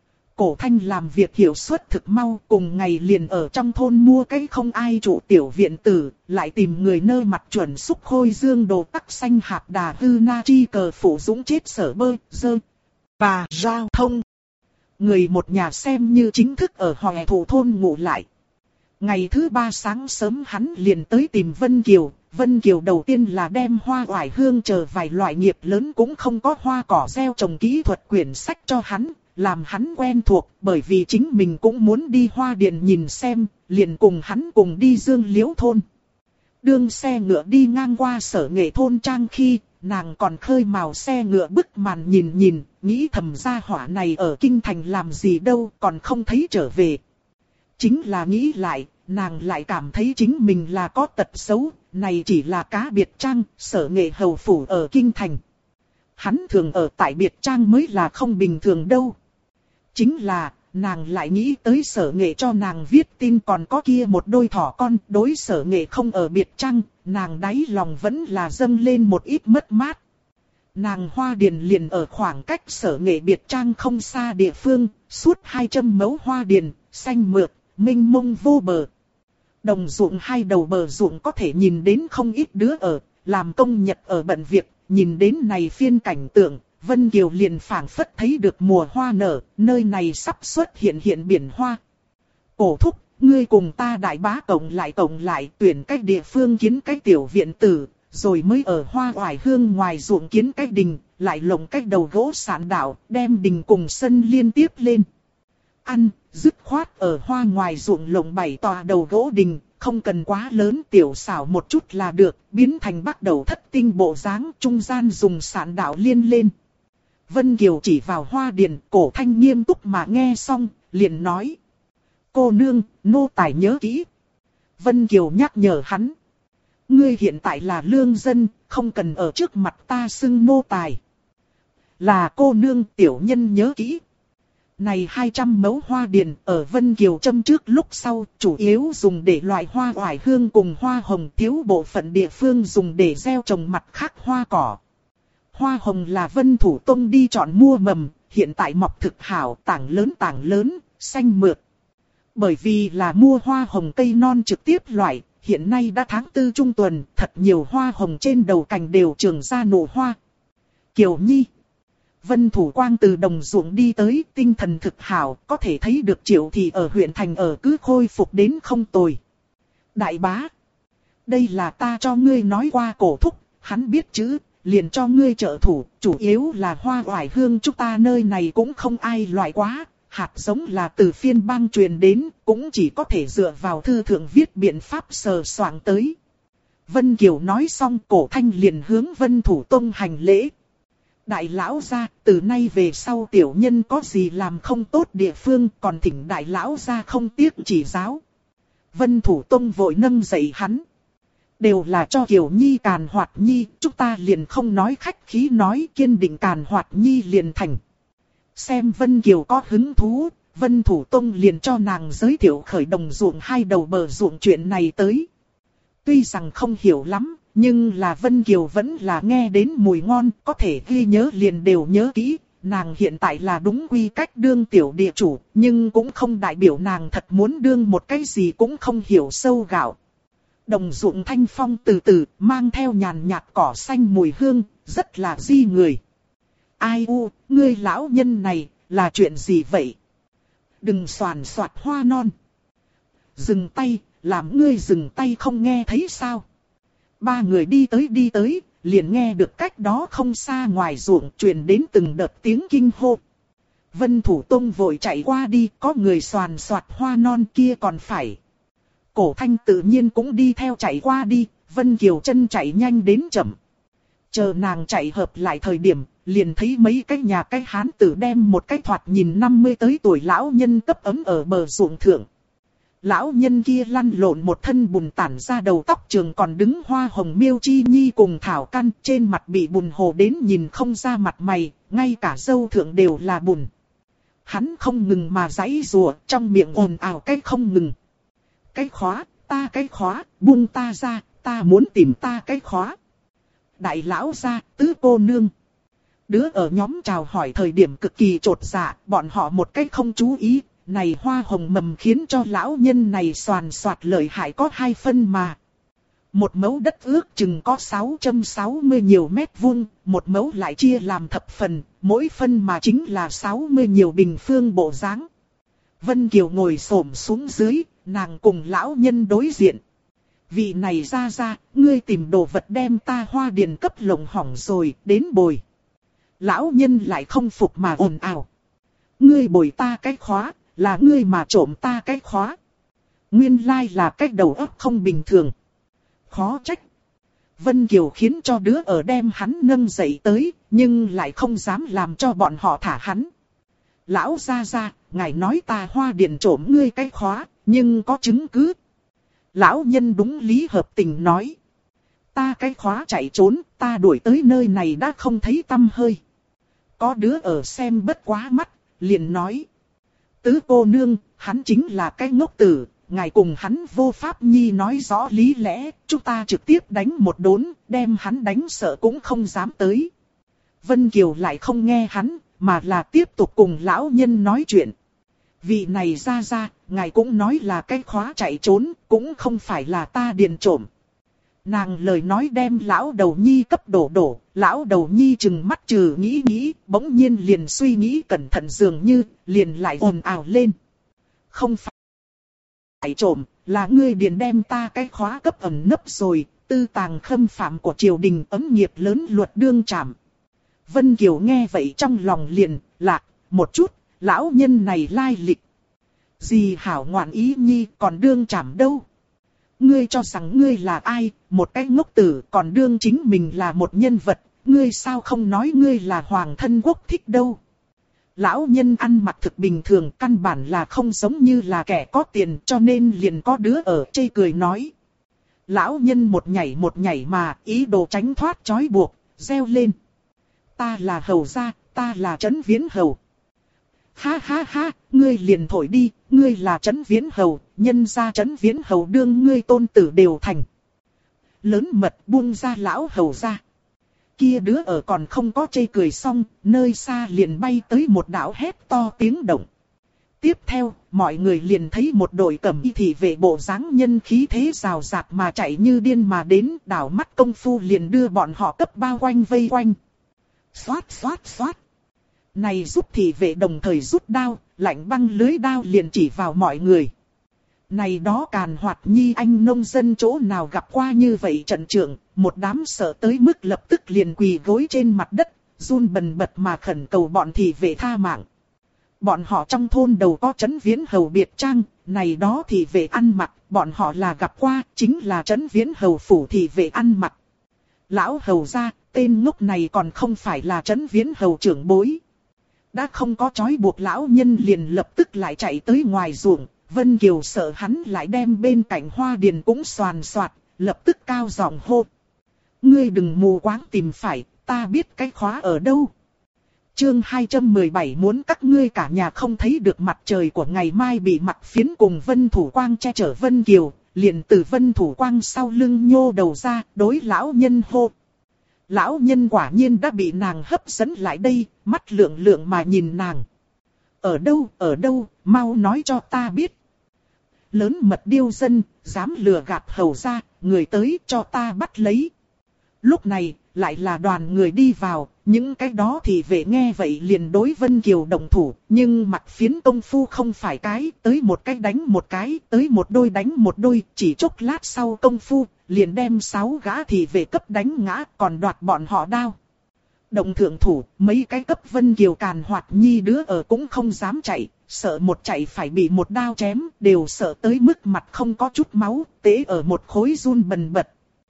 Cổ Thanh làm việc hiệu suất thực mau, cùng ngày liền ở trong thôn mua cái không ai trụ tiểu viện tử, lại tìm người nơi mặt chuẩn xúc khôi dương đồ tắc xanh hạt đà hư na chi cờ phủ dũng chết sở bơ, dơ, và giao thông. Người một nhà xem như chính thức ở Hoè Thụ thôn ngủ lại. Ngày thứ 3 sáng sớm hắn liền tới tìm Vân Kiều. Vân Kiều đầu tiên là đem hoa oải hương chờ vài loại nghiệp lớn cũng không có hoa cỏ gieo trồng kỹ thuật quyển sách cho hắn, làm hắn quen thuộc, bởi vì chính mình cũng muốn đi hoa điền nhìn xem, liền cùng hắn cùng đi Dương Liễu thôn. Đương xe ngựa đi ngang qua Sở Nghệ thôn trang khi, nàng còn khơi mào xe ngựa bức màn nhìn, nghĩ thầm gia hỏa này ở kinh thành làm gì đâu, còn không thấy trở về. Chính là nghĩ lại, nàng lại cảm thấy chính mình là có tật xấu, này chỉ là cá biệt trang, Sở Nghệ hầu phủ ở kinh thành. Hắn thường ở tại biệt trang mới là không bình thường đâu. Chính là, nàng lại nghĩ tới Sở Nghệ cho nàng viết tin còn có kia một đôi thỏ con, đối Sở Nghệ không ở biệt trang, nàng đáy lòng vẫn là dâng lên một ít mất mát. Nàng hoa điền liền ở khoảng cách Sở Nghệ biệt trang không xa địa phương, suốt 200 mẫu hoa điền, xanh mượt, mênh mông vô bờ. Đồng ruộng hai đầu bờ ruộng có thể nhìn đến không ít đứa ở, làm công nhật ở bận việc, nhìn đến này phiên cảnh tượng, Vân Kiều liền phảng phất thấy được mùa hoa nở, nơi này sắp xuất hiện biển hoa. Cổ thúc, ngươi cùng ta đại bá cộng lại tuyển cách địa phương kiến cách tiểu viện tử, rồi mới ở hoa oải hương ngoài ruộng kiến cách đình, lại lồng cách đầu gỗ sạn đảo, đem đình cùng sân liên tiếp lên. Ăn, dứt khoát ở hoa ngoài ruộng lồng 7 tòa đầu gỗ đình, không cần quá lớn, tiểu xảo một chút là được, biến thành bắt đầu thất tinh bộ dáng, trung gian dùng sạn đảo liên lên. Vân Kiều chỉ vào hoa điền, Cổ Thanh nghiêm túc mà nghe xong, liền nói. Cô nương, nô tài nhớ kỹ. Vân Kiều nhắc nhở hắn. Ngươi hiện tại là lương dân, không cần ở trước mặt ta xưng nô tài. Là cô nương, tiểu nhân nhớ kỹ. Này 200 mẫu hoa điền ở Vân Kiều châm trước lúc sau, chủ yếu dùng để loại hoa oải hương cùng hoa hồng, thiếu bộ phận địa phương dùng để gieo trồng mặt khác hoa cỏ. Hoa hồng là Vân Thủ Tông đi chọn mua mầm, hiện tại mọc thực hảo, tảng lớn, xanh mượt. Bởi vì là mua hoa hồng cây non trực tiếp loại, hiện nay đã tháng 4 trung tuần, thật nhiều hoa hồng trên đầu cành đều trường ra nụ hoa. Kiều Nhi. Vân Thủ Quang từ đồng ruộng đi tới, tinh thần thực hảo, có thể thấy được Triệu Thị ở huyện thành ở cứ khôi phục đến không tồi. Đại bá. Đây là ta cho ngươi nói qua Cổ thúc, hắn biết chữ, liền cho ngươi trợ thủ, chủ yếu là hoa oải hương chúng ta nơi này cũng không ai loại quá. Hạt giống là từ phiên bang truyền đến, cũng chỉ có thể dựa vào thư thượng viết biện pháp sờ soạng tới. Vân Kiều nói xong, Cổ Thanh liền hướng Vân Thủ Tông hành lễ. Đại lão gia, từ nay về sau tiểu nhân có gì làm không tốt địa phương, còn thỉnh đại lão gia không tiếc chỉ giáo. Vân Thủ Tông vội nâng dậy hắn. Đều là cho Kiều Nhi càn hoạt nhi, chúng ta liền không nói khách khí, nói kiên định càn hoạt nhi liền thành. Xem Vân Kiều có hứng thú, Vân Thủ Tông liền cho nàng giới thiệu khởi đồng ruộng hai đầu bờ ruộng chuyện này tới. Tuy rằng không hiểu lắm, nhưng là Vân Kiều vẫn là nghe đến mùi ngon, có thể ghi nhớ liền đều nhớ kỹ. Nàng hiện tại là đúng quy cách đương tiểu địa chủ, nhưng cũng không đại biểu nàng thật muốn đương một cái gì cũng không hiểu sâu gạo. Đồng ruộng thanh phong từ từ, mang theo nhàn nhạt cỏ xanh mùi hương, rất là di người. Ai u, ngươi lão nhân này, là chuyện gì vậy? Đừng soàn soạt hoa non. Dừng tay, làm ngươi dừng tay không nghe thấy sao? Ba người đi tới, liền nghe được cách đó không xa ngoài ruộng truyền đến từng đợt tiếng kinh hô. Vân Thủ Tông vội chạy qua đi, có người soàn soạt hoa non kia còn phải. Cổ Thanh tự nhiên cũng đi theo chạy qua đi, Vân Kiều chân chạy nhanh đến chậm. Chờ nàng chạy hợp lại thời điểm, liền thấy mấy cái nhà cái hán tử đem một cái thoạt nhìn 50 tới tuổi lão nhân cấp ấm ở bờ ruộng thượng. Lão nhân kia lăn lộn một thân bùn tản ra đầu tóc trường, còn đứng hoa hồng miêu chi nhi cùng thảo căn, trên mặt bị bùn hồ đến nhìn không ra mặt mày, ngay cả râu thượng đều là bùn. Hắn không ngừng mà giãy giụa, trong miệng ồn ào cái không ngừng. Cái khóa, ta cái khóa, buông ta ra, ta muốn tìm ta cái khóa. Đại lão gia, tứ cô nương. Đứa ở nhóm chào hỏi thời điểm cực kỳ trột dạ, bọn họ một cách không chú ý, này hoa hồng mầm khiến cho lão nhân này soàn soạt lợi hại có 2 phân mà. Một mẫu đất ước chừng có 660 nhiều mét vuông, một mẫu lại chia làm thập phần, mỗi phân mà chính là 60 nhiều bình phương bộ dáng. Vân Kiều ngồi xổm xuống dưới, nàng cùng lão nhân đối diện. Vị này ra, ngươi tìm đồ vật đem ta hoa điền cấp lộng hỏng rồi, đến bồi. Lão nhân lại không phục mà ồn ào. Ngươi bồi ta cái khóa, là ngươi mà trộm ta cái khóa. Nguyên lai là cái đầu óc không bình thường. Khó trách. Vân Kiều khiến cho đứa ở đem hắn nâng dậy tới, nhưng lại không dám làm cho bọn họ thả hắn. Lão ra, ngài nói ta hoa điền trộm ngươi cái khóa, nhưng có chứng cứ. Lão nhân đúng lý hợp tình nói. Ta cái khóa chạy trốn, ta đuổi tới nơi này đã không thấy tăm hơi. Có đứa ở xem bất quá mắt, liền nói. Tứ cô nương, hắn chính là cái ngốc tử, ngài cùng hắn vô pháp nhi nói rõ lý lẽ, chúng ta trực tiếp đánh một đốn, đem hắn đánh sợ cũng không dám tới. Vân Kiều lại không nghe hắn, mà là tiếp tục cùng lão nhân nói chuyện. Vị này ra, ngài cũng nói là cái khóa chạy trốn, cũng không phải là ta điền trộm. Nàng lời nói đem lão đầu nhi cấp đổ, lão đầu nhi chừng mắt trừ nghĩ, bỗng nhiên liền suy nghĩ cẩn thận dường như, liền lại ồn ào lên. Không phải trộm, là ngươi điền đem ta cái khóa cấp ẩn nấp rồi, tư tàng khâm phạm của triều đình ấm nghiệp lớn luật đương trảm. Vân Kiều nghe vậy trong lòng liền, lạc, một chút, lão nhân này lai lịch. Gì hảo ngoạn ý nhi còn đương trảm đâu. Ngươi cho rằng ngươi là ai, một cái ngốc tử còn đương chính mình là một nhân vật, ngươi sao không nói ngươi là hoàng thân quốc thích đâu. Lão nhân ăn mặc thực bình thường, căn bản là không giống như là kẻ có tiền, cho nên liền có đứa ở chê cười nói. Lão nhân một nhảy mà ý đồ tránh thoát trói buộc, reo lên. Ta là hầu gia, ta là Trấn Viễn Hầu. Ha ha ha, ngươi liền thổi đi, ngươi là Trấn Viễn Hầu, nhân ra Trấn Viễn Hầu đương ngươi tôn tử đều thành. Lớn mật buông ra lão hầu ra. Kia đứa ở còn không có chê cười xong, nơi xa liền bay tới một đạo hét to tiếng động. Tiếp theo, mọi người liền thấy một đội cẩm y thị vệ bộ dáng nhân khí thế rào rạt mà chạy như điên mà đến, đảo mắt công phu liền đưa bọn họ cấp bao quanh vây quanh. Xoát xoát xoát. Này giúp thị vệ đồng thời rút đao, lạnh băng lưới đao liền chỉ vào mọi người. Này đó Càn Hoạt Nhi anh nông dân chỗ nào gặp qua như vậy trận trưởng, một đám sợ tới mức lập tức liền quỳ gối trên mặt đất, run bần bật mà khẩn cầu bọn thị vệ tha mạng. Bọn họ trong thôn đầu có Trấn Viễn Hầu biệt trang, này đó thị vệ ăn mặc, bọn họ là gặp qua, chính là Trấn Viễn Hầu phủ thị vệ ăn mặc. Lão hầu gia, tên ngốc này còn không phải là Trấn Viễn Hầu trưởng bối. Đã không có trói buộc lão nhân liền lập tức lại chạy tới ngoài ruộng. Vân Kiều sợ hắn lại đem bên cạnh hoa điền cũng xoàn xoạt, lập tức cao giọng hô. Ngươi đừng mù quáng tìm phải, ta biết cái khóa ở đâu. Chương 217 muốn các ngươi cả nhà không thấy được mặt trời của ngày mai bị mặt phiến cùng Vân Thủ Quang che chở Vân Kiều, liền từ Vân Thủ Quang sau lưng nhô đầu ra, đối lão nhân hô. Lão nhân quả nhiên đã bị nàng hấp dẫn lại đây, mắt lượng lượng mà nhìn nàng. Ở đâu, mau nói cho ta biết. Lớn mật điêu dân, dám lừa gạt hầu ra, người tới cho ta bắt lấy. Lúc này, lại là đoàn người đi vào, những cái đó thì vệ nghe vậy liền đối Vân Kiều động thủ, nhưng mặt phiến công phu không phải cái, tới một cái đánh một cái, tới một đôi đánh một đôi, chỉ chốc lát sau công phu, liền đem 6 gã thì vệ cấp đánh ngã, còn đoạt bọn họ đao. Động thượng thủ, mấy cái cấp Vân Kiều Càn Hoạt Nhi đứa ở cũng không dám chạy, sợ một chạy phải bị một đao chém, đều sợ tới mức mặt không có chút máu, tế ở một khối run bần bật.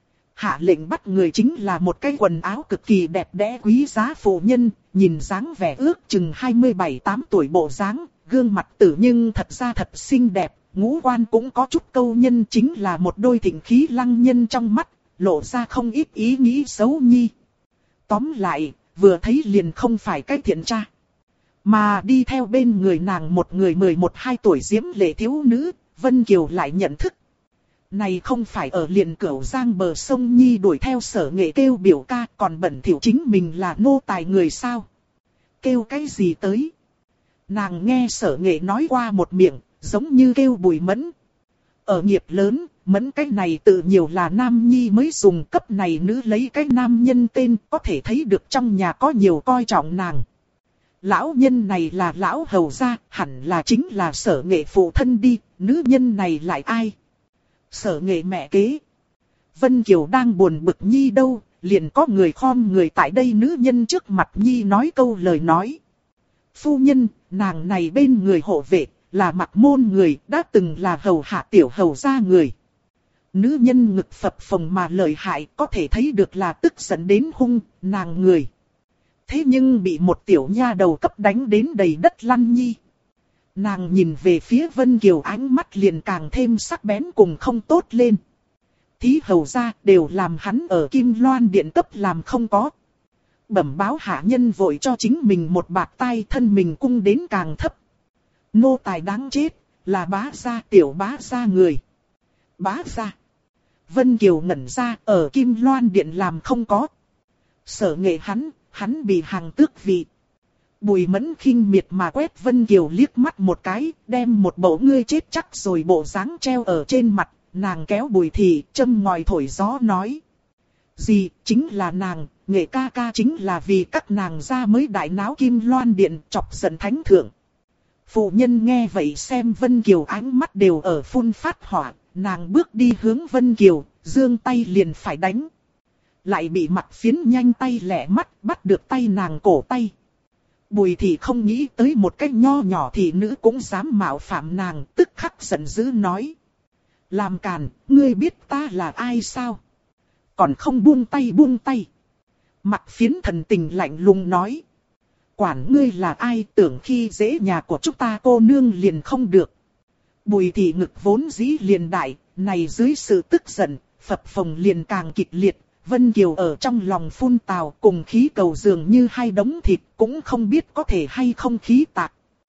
Hạ lệnh bắt người chính là một cái quần áo cực kỳ đẹp đẽ quý giá phụ nhân, nhìn dáng vẻ ước chừng 27-8 tuổi bộ dáng, gương mặt tử nhưng thật ra thật xinh đẹp, ngũ quan cũng có chút câu nhân, chính là một đôi thịnh khí lăng nhân trong mắt, lộ ra không ít ý nghĩ xấu nhi. Tóm lại, vừa thấy liền không phải cái thiện tra. Mà đi theo bên người nàng một người 11-12 tuổi diễm lệ thiếu nữ, Vân Kiều lại nhận thức. Này không phải ở liền Cửu Giang bờ sông Nhi đuổi theo Sở Nghệ kêu biểu ca, còn bẩn thỉu chính mình là nô tài người sao? Kêu cái gì tới? Nàng nghe Sở Nghệ nói qua một miệng, giống như kêu Bùi Mẫn. Ở nghiệp lớn, Mẫn cái này tự nhiều là nam nhi mới dùng, cấp này nữ lấy cái nam nhân tên, có thể thấy được trong nhà có nhiều coi trọng nàng. Lão nhân này là lão hầu gia, hẳn là chính là Sở Nghệ phụ thân đi, nữ nhân này lại ai? Sở Nghệ mẹ kế. Vân Kiều đang buồn bực nhi đâu, liền có người khom người tại đây nữ nhân trước mặt nhi nói câu lời nói. Phu nhân, nàng này bên người hộ vệ, là Mặc Môn người, đã từng là hầu hạ tiểu hầu gia người. Nữ nhân ngực phập phồng mà lợi hại, có thể thấy được là tức giận đến hung, nàng người. Thế nhưng bị một tiểu nha đầu cấp đánh đến đầy đất lăn nhi. Nàng nhìn về phía Vân Kiều ánh mắt liền càng thêm sắc bén cùng không tốt lên. Thí hầu gia đều làm hắn ở Kim Loan Điện cấp làm không có. Bẩm báo hạ nhân vội cho chính mình một bạt tay, thân mình cung đến càng thấp. Nô tài đáng chết, là bá gia tiểu bá gia người. Bá gia. Vân Kiều ngẩn ra, ở Kim Loan Điện làm không có. Sở Nghệ hắn bị hàng tước vị. Bùi Mẫn khinh miệt mà quét Vân Kiều liếc mắt một cái, đem một bộ ngươi chết chắc rồi bộ dáng treo ở trên mặt, nàng kéo Bùi Thị châm ngòi thổi gió nói. Gì, chính là nàng, Nghệ ca ca chính là vì các nàng ra mới đại náo Kim Loan Điện chọc giận thánh thượng. Phụ nhân nghe vậy xem Vân Kiều ánh mắt đều ở phun phát hỏa, nàng bước đi hướng Vân Kiều, giương tay liền phải đánh. Lại bị Mặt Phiến nhanh tay lẹ mắt bắt được tay nàng cổ tay. Bùi Thị không nghĩ tới một cái nho nhỏ thị nữ cũng dám mạo phạm nàng, tức khắc giận dữ nói. Làm càn, ngươi biết ta là ai sao? Còn không buông tay. Mặt Phiến thần tình lạnh lùng nói. Quản ngươi là ai, tưởng khi dễ nhà của chúng ta cô nương liền không được. Bùi Thị ngực vốn dĩ liền đại, này dưới sự tức giận, phập phồng liền càng kịch liệt. Vân Kiều ở trong lòng phun tào cùng khí cầu dường như hai đống thịt, cũng không biết có thể hay không khí tạc.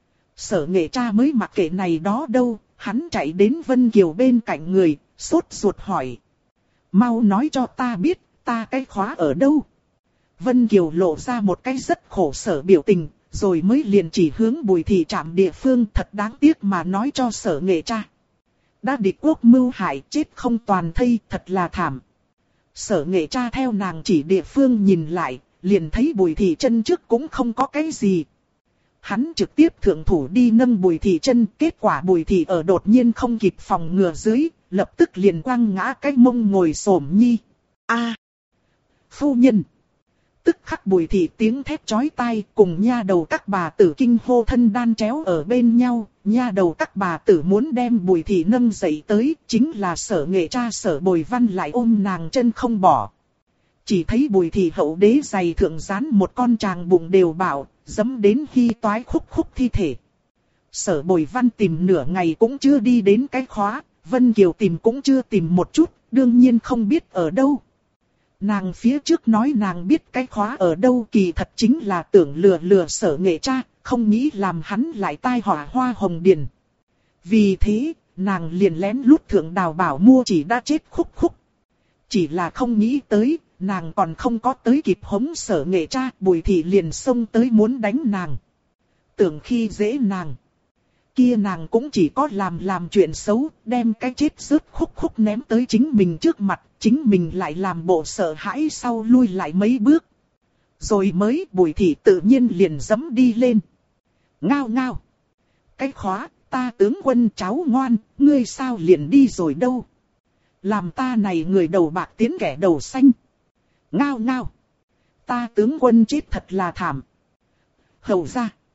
Sở Nghệ cha mới mặc kệ này đó đâu, hắn chạy đến Vân Kiều bên cạnh người, sốt ruột hỏi. Mau nói cho ta biết, ta cái khóa ở đâu? Vân Kiều lộ ra một cái rất khổ sở biểu tình, rồi mới liền chỉ hướng Bùi Thị trạm địa phương, thật đáng tiếc mà nói cho Sở Nghệ cha. Đã địch quốc mưu hại, chết không toàn thây, thật là thảm. Sở Nghệ cha theo nàng chỉ địa phương nhìn lại, liền thấy Bùi Thị chân trước cũng không có cái gì. Hắn trực tiếp thượng thủ đi nâng Bùi Thị chân, kết quả Bùi Thị ở đột nhiên không kịp phòng ngừa dưới, lập tức liền quăng ngã cái mông ngồi xổm nhi. A, phu nhân. Tức khắc Bùi Thị tiếng thét chói tai, cùng nha đầu các bà tử kinh hô thân đan chéo ở bên nhau. Nha đầu các bà tử muốn đem Bùi Thị nâng dậy tới, chính là Sở Nghệ cha Sở Bồi Văn lại ôm nàng chân không bỏ. Chỉ thấy Bùi Thị hậu đế giày thượng dán một con tràng bụng đều bảo, dẫm đến hy toái khúc khúc thi thể. Sở Bồi Văn tìm nửa ngày cũng chưa đi đến cái khóa, Vân Kiều tìm cũng chưa tìm một chút, đương nhiên không biết ở đâu. Nàng phía trước nói nàng biết cái khóa ở đâu, kỳ thật chính là tưởng lừa Sở Nghệ cha, không nghĩ làm hắn lại tai họa Hoa Hồng Điền. Vì thế, nàng liền lén lút thượng đào bảo mua chỉ đã chết khúc khúc. Chỉ là không nghĩ tới, nàng còn không có tới kịp hống Sở Nghệ cha, Bùi Thị liền xông tới muốn đánh nàng. Tưởng khi dễ nàng. Kia nàng cũng chỉ có làm chuyện xấu, đem cái chết rớt khúc khúc ném tới chính mình trước mặt, chính mình lại làm bộ sợ hãi sau lui lại mấy bước. Rồi mới Bùi Thị tự nhiên liền dẫm đi lên. Ngao ngao. Cái khóa, ta tướng quân cháu ngoan, ngươi sao liền đi rồi đâu. Làm ta này người đầu bạc tiến kẻ đầu xanh. Ngao ngao. Ta tướng quân chết thật là thảm. Hầu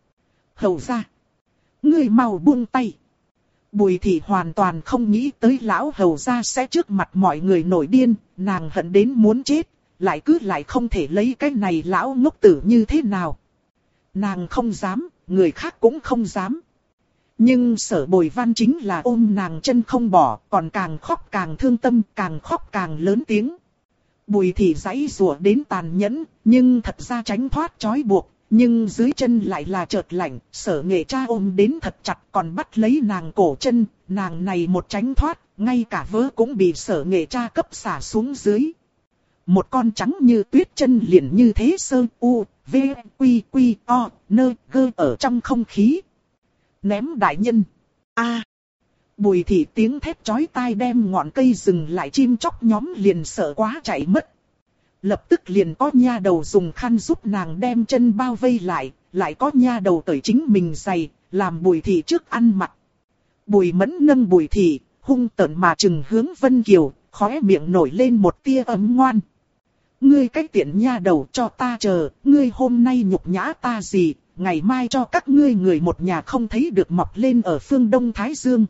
ra. Ngươi mau buông tay. Bùi Thị hoàn toàn không nghĩ tới lão hầu gia sẽ trước mặt mọi người nổi điên, nàng hận đến muốn chết, lại không thể lấy cái này lão ngốc tử như thế nào. Nàng không dám, người khác cũng không dám. Nhưng Sở Bồi Văn chính là ôm nàng chân không bỏ, còn càng khóc càng thương tâm, càng khóc càng lớn tiếng. Bùi Thị giãy giụa đến tàn nhẫn, nhưng thật ra tránh thoát trói buộc. Nhưng dưới chân lại là chợt lạnh, Sở Nghệ cha ôm đến thật chặt còn bắt lấy nàng cổ chân, nàng này một tránh thoát, ngay cả vớ cũng bị Sở Nghệ cha cấp xả xuống dưới. Một con trắng như tuyết chân liền như thế sơ u, v, quy quy, o, nơ, gơ ở trong không khí. Ném đại nhân. A. Bùi Thị tiếng thét chói tai đem ngọn cây dừng lại, chim chóc nhóm liền sợ quá chạy mất. Lập tức liền có nha đầu dùng khăn giúp nàng đem chân bao vây lại có nha đầu cởi chính mình giày, làm Bùi Thị trước ăn mặc. Bùi Mẫn nâng Bùi Thị, hung tợn mà trừng hướng Vân Kiều, khóe miệng nổi lên một tia ấm ngoan. Ngươi cái tiện nha đầu cho ta chờ, ngươi hôm nay nhục nhã ta gì, ngày mai cho các ngươi người một nhà không thấy được mọc lên ở phương Đông Thái Dương.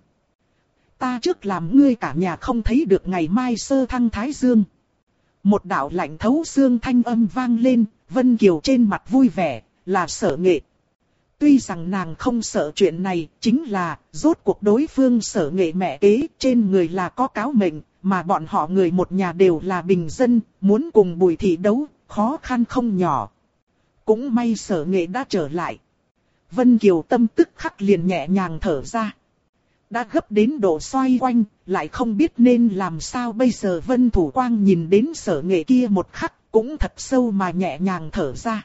Ta trước làm ngươi cả nhà không thấy được ngày mai sơ thăng Thái Dương. Một đạo lạnh thấu xương thanh âm vang lên, Vân Kiều trên mặt vui vẻ, là Sở Nghệ. Tuy rằng nàng không sợ chuyện này, chính là, rốt cuộc đối phương Sở Nghệ mẹ kế, trên người là có cáo mệnh, mà bọn họ người một nhà đều là bình dân, muốn cùng Bùi Thị đấu, khó khăn không nhỏ. Cũng may Sở Nghệ đã trở lại. Vân Kiều tâm tức khắc liền nhẹ nhàng thở ra. Đã gấp đến độ xoay quanh, lại không biết nên làm sao bây giờ. Vân Thủ Quang nhìn đến Sở Nghệ kia một khắc, cũng thật sâu mà nhẹ nhàng thở ra.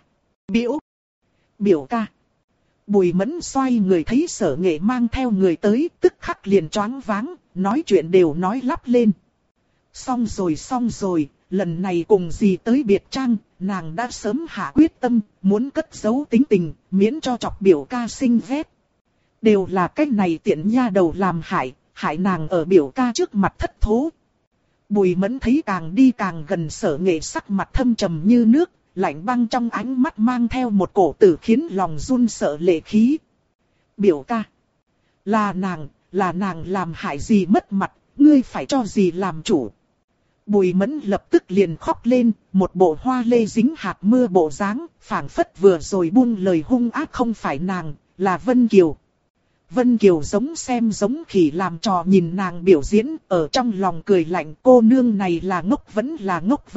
Biểu ca. Bùi Mẫn xoay người thấy Sở Nghệ mang theo người tới, tức khắc liền choáng váng, nói chuyện đều nói lắp lên. Xong rồi, lần này cùng dì tới biệt trang, nàng đã sớm hạ quyết tâm, muốn cất giấu tính tình, miễn cho chọc biểu ca sinh ghét. Đều là cái này tiện nha đầu làm hại nàng ở biểu ca trước mặt thất thố. Bùi Mẫn thấy càng đi càng gần Sở Nghệ, sắc mặt thâm trầm như nước, lạnh băng trong ánh mắt mang theo một cổ tử khiến lòng run sợ lệ khí. Biểu ca, là nàng làm hại dì mất mặt, ngươi phải cho dì làm chủ. Bùi Mẫn lập tức liền khóc lên, một bộ hoa lê dính hạt mưa bộ dáng, phảng phất vừa rồi buông lời hung ác không phải nàng, là Vân Kiều. Vân Kiều giống xem giống khỉ làm trò nhìn nàng biểu diễn, ở trong lòng cười lạnh, cô nương này là ngốc vẫn là ngốc.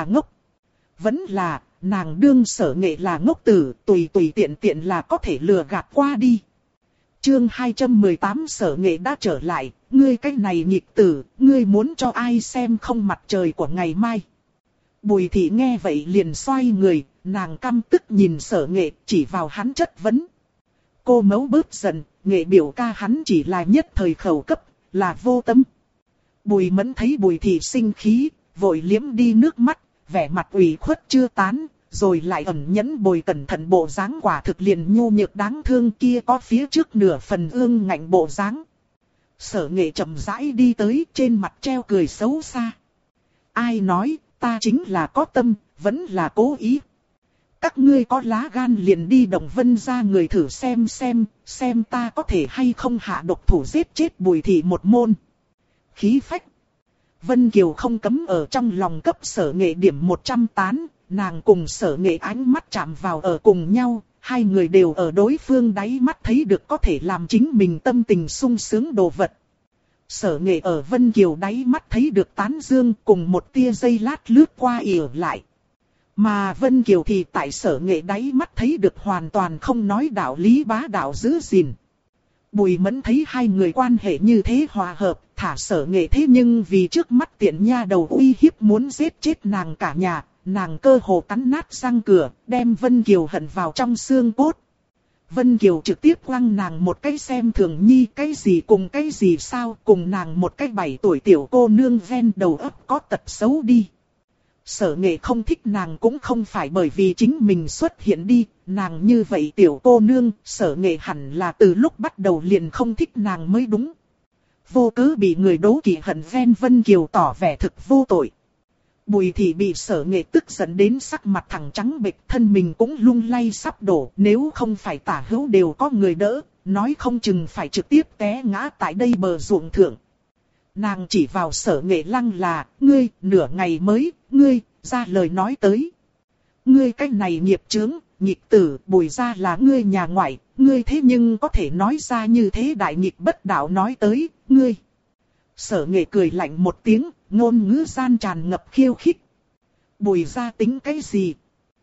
Vẫn là, nàng đương Sở Nghệ là ngốc tử, tùy tiện là có thể lừa gạt qua đi. Chương 218 Sở Nghệ đã trở lại, ngươi cái này nghịch tử, ngươi muốn cho ai xem không mặt trời của ngày mai. Bùi Thị nghe vậy liền xoay người, nàng căm tức nhìn Sở Nghệ, chỉ vào hắn chất vấn. Cô mẫu bớt giận, Nghệ biểu ca hắn chỉ là nhất thời khẩu cấp, là vô tâm. Bùi Mẫn thấy Bùi Thị sinh khí, vội liếm đi nước mắt, vẻ mặt ủy khuất chưa tán, rồi lại ẩn nhẫn bồi cẩn thận bộ dáng quả thực liền nhu nhược đáng thương kia có phía trước nửa phần ương ngạnh bộ dáng. Sở Nghệ chậm rãi đi tới, trên mặt treo cười xấu xa. Ai nói, ta chính là có tâm, vẫn là cố ý. Các ngươi có lá gan liền đi Đồng Vân ra người thử xem ta có thể hay không hạ độc thủ giết chết Bùi Thị một môn. Khí phách. Vân Kiều không cấm ở trong lòng cấp Sở Nghệ điểm 100 tán, nàng cùng Sở Nghệ ánh mắt chạm vào ở cùng nhau, hai người đều ở đối phương đáy mắt thấy được có thể làm chính mình tâm tình sung sướng đồ vật. Sở Nghệ ở Vân Kiều đáy mắt thấy được tán dương cùng một tia giây lát lướt qua ỉa lại. Mà Vân Kiều thì tại Sở Nghệ đáy mắt thấy được hoàn toàn không nói đạo lý bá đạo giữ gìn. Bùi Mẫn thấy hai người quan hệ như thế hòa hợp, thả Sở Nghệ thế nhưng vì trước mắt tiện nha đầu uy hiếp muốn giết chết nàng cả nhà, nàng cơ hồ cắn nát răng cửa, đem Vân Kiều hận vào trong xương cốt. Vân Kiều trực tiếp quăng nàng một cái xem thường nhi, cái gì cùng cái gì sao, cùng nàng một cái 7 tuổi tiểu cô nương ven đầu óc có tật xấu đi. Sở Nghệ không thích nàng cũng không phải bởi vì chính mình xuất hiện đi, nàng như vậy tiểu cô nương, Sở Nghệ hẳn là từ lúc bắt đầu liền không thích nàng mới đúng. Vô cớ bị người đố kỵ hận ven Vân Kiều tỏ vẻ thực vô tội. Bùi Thị bị Sở Nghệ tức giận đến sắc mặt thẳng trắng bệch, thân mình cũng lung lay sắp đổ, nếu không phải tả hữu đều có người đỡ, nói không chừng phải trực tiếp té ngã tại đây bờ ruộng thượng. Nàng chỉ vào Sở Nghệ lăng là, ngươi, nửa ngày mới, ngươi, ra lời nói tới. Ngươi cái này nghiệp chướng, nghịch tử, Bùi gia là ngươi nhà ngoại, ngươi thế nhưng có thể nói ra như thế đại nghịch bất đạo nói tới, ngươi. Sở Nghệ cười lạnh một tiếng, ngôn ngữ gian tràn ngập khiêu khích. Bùi gia tính cái gì?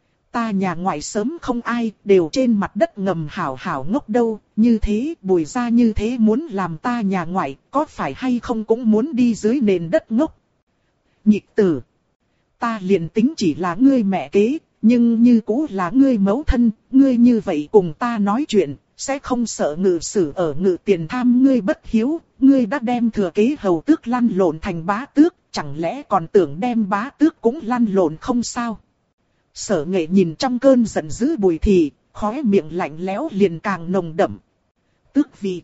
Ta nhà ngoại sớm không ai, đều trên mặt đất ngầm hảo hảo ngốc đâu, như thế, Bùi gia như thế muốn làm ta nhà ngoại, có phải hay không cũng muốn đi dưới nền đất ngốc. Nhịch tử, ta liền tính chỉ là ngươi mẹ kế, nhưng như cũ là ngươi mẫu thân, ngươi như vậy cùng ta nói chuyện, sẽ không sợ ngự sử ở ngự tiền tham ngươi bất hiếu, ngươi đã đem thừa kế hầu tước lăn lộn thành bá tước, chẳng lẽ còn tưởng đem bá tước cũng lăn lộn không sao? Sở Nghệ nhìn trong cơn giận dữ Bùi Thị, khóe miệng lạnh lẽo liền càng nồng đậm. Tước vị,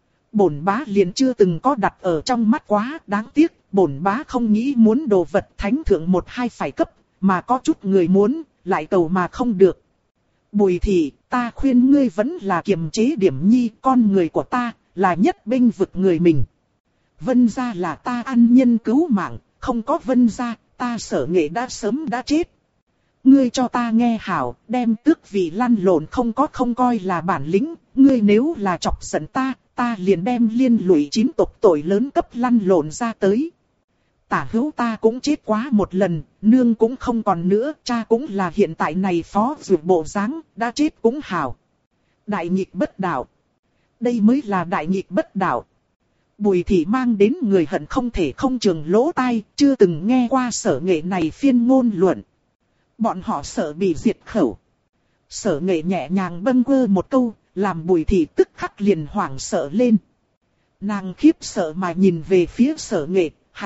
bổn bá liền chưa từng có đặt ở trong mắt quá, đáng tiếc, bổn bá không nghĩ muốn đồ vật thánh thượng 1-2 phải cấp, mà có chút người muốn, lại cầu mà không được. Bùi Thị, ta khuyên ngươi vẫn là kiềm chế điểm nhi, con người của ta, là nhất bênh vực người mình. Vân gia là ta ăn nhân cứu mạng, không có Vân gia, ta Sở Nghệ đã sớm đã chết. Ngươi cho ta nghe hảo, đem tước vị lăn lộn không coi là bản lĩnh, ngươi nếu là chọc giận ta, ta liền đem liên lụy 9 tộc tội lớn cấp lăn lộn ra tới. Tả hữu ta cũng chết quá một lần, nương cũng không còn nữa, cha cũng là hiện tại này phó dược bộ dáng, đã chết cũng hảo. Đại nghịch bất đạo. Đây mới là đại nghịch bất đạo. Bùi thị mang đến người hận không thể không chừng lỗ tai, chưa từng nghe qua Sở Nghệ này phiên ngôn luận. Bọn họ sợ bị diệt khẩu. Sở Nghệ nhẹ nhàng bâng quơ một câu, làm Bùi thị tức khắc liền hoảng sợ lên. Nàng khiếp sợ mà nhìn về phía Sở Nghệ,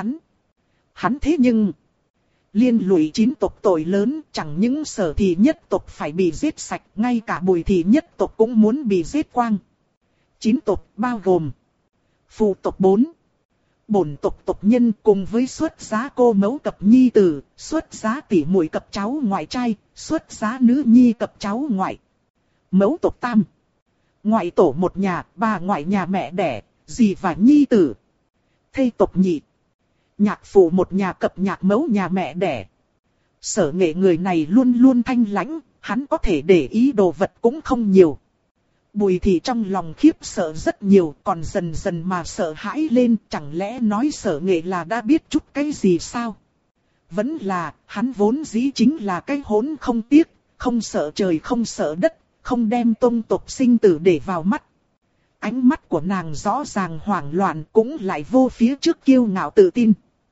hắn thế nhưng liên lụy 9 tộc tội lớn, chẳng những Sở thị nhất tộc phải bị giết sạch, ngay cả Bùi thị nhất tộc cũng muốn bị giết quang. 9 tộc bao gồm phụ tộc 4, bổn tộc tộc nhân cùng với xuất giá cô mẫu cập nhi tử, xuất giá tỷ muội cập cháu ngoại trai, xuất giá nữ nhi cập cháu ngoại. Mẫu tộc tam, ngoại tổ một nhà, bà ngoại nhà mẹ đẻ, dì và nhi tử. Thê tộc nhị, nhạc phụ một nhà cập nhạc mẫu nhà mẹ đẻ. Sở Nghệ người này luôn luôn thanh lãnh, hắn có thể để ý đồ vật cũng không nhiều. Bùi thị trong lòng khiếp sợ rất nhiều, còn dần dần mà sợ hãi lên, chẳng lẽ nói Sở Nghệ là đã biết chút cái gì sao? Vẫn là, hắn vốn dĩ chính là cái hỗn không tiếc, không sợ trời không sợ đất, không đem tông tộc sinh tử để vào mắt. Ánh mắt của nàng rõ ràng hoảng loạn, cũng lại vô phía trước kiêu ngạo tự tin.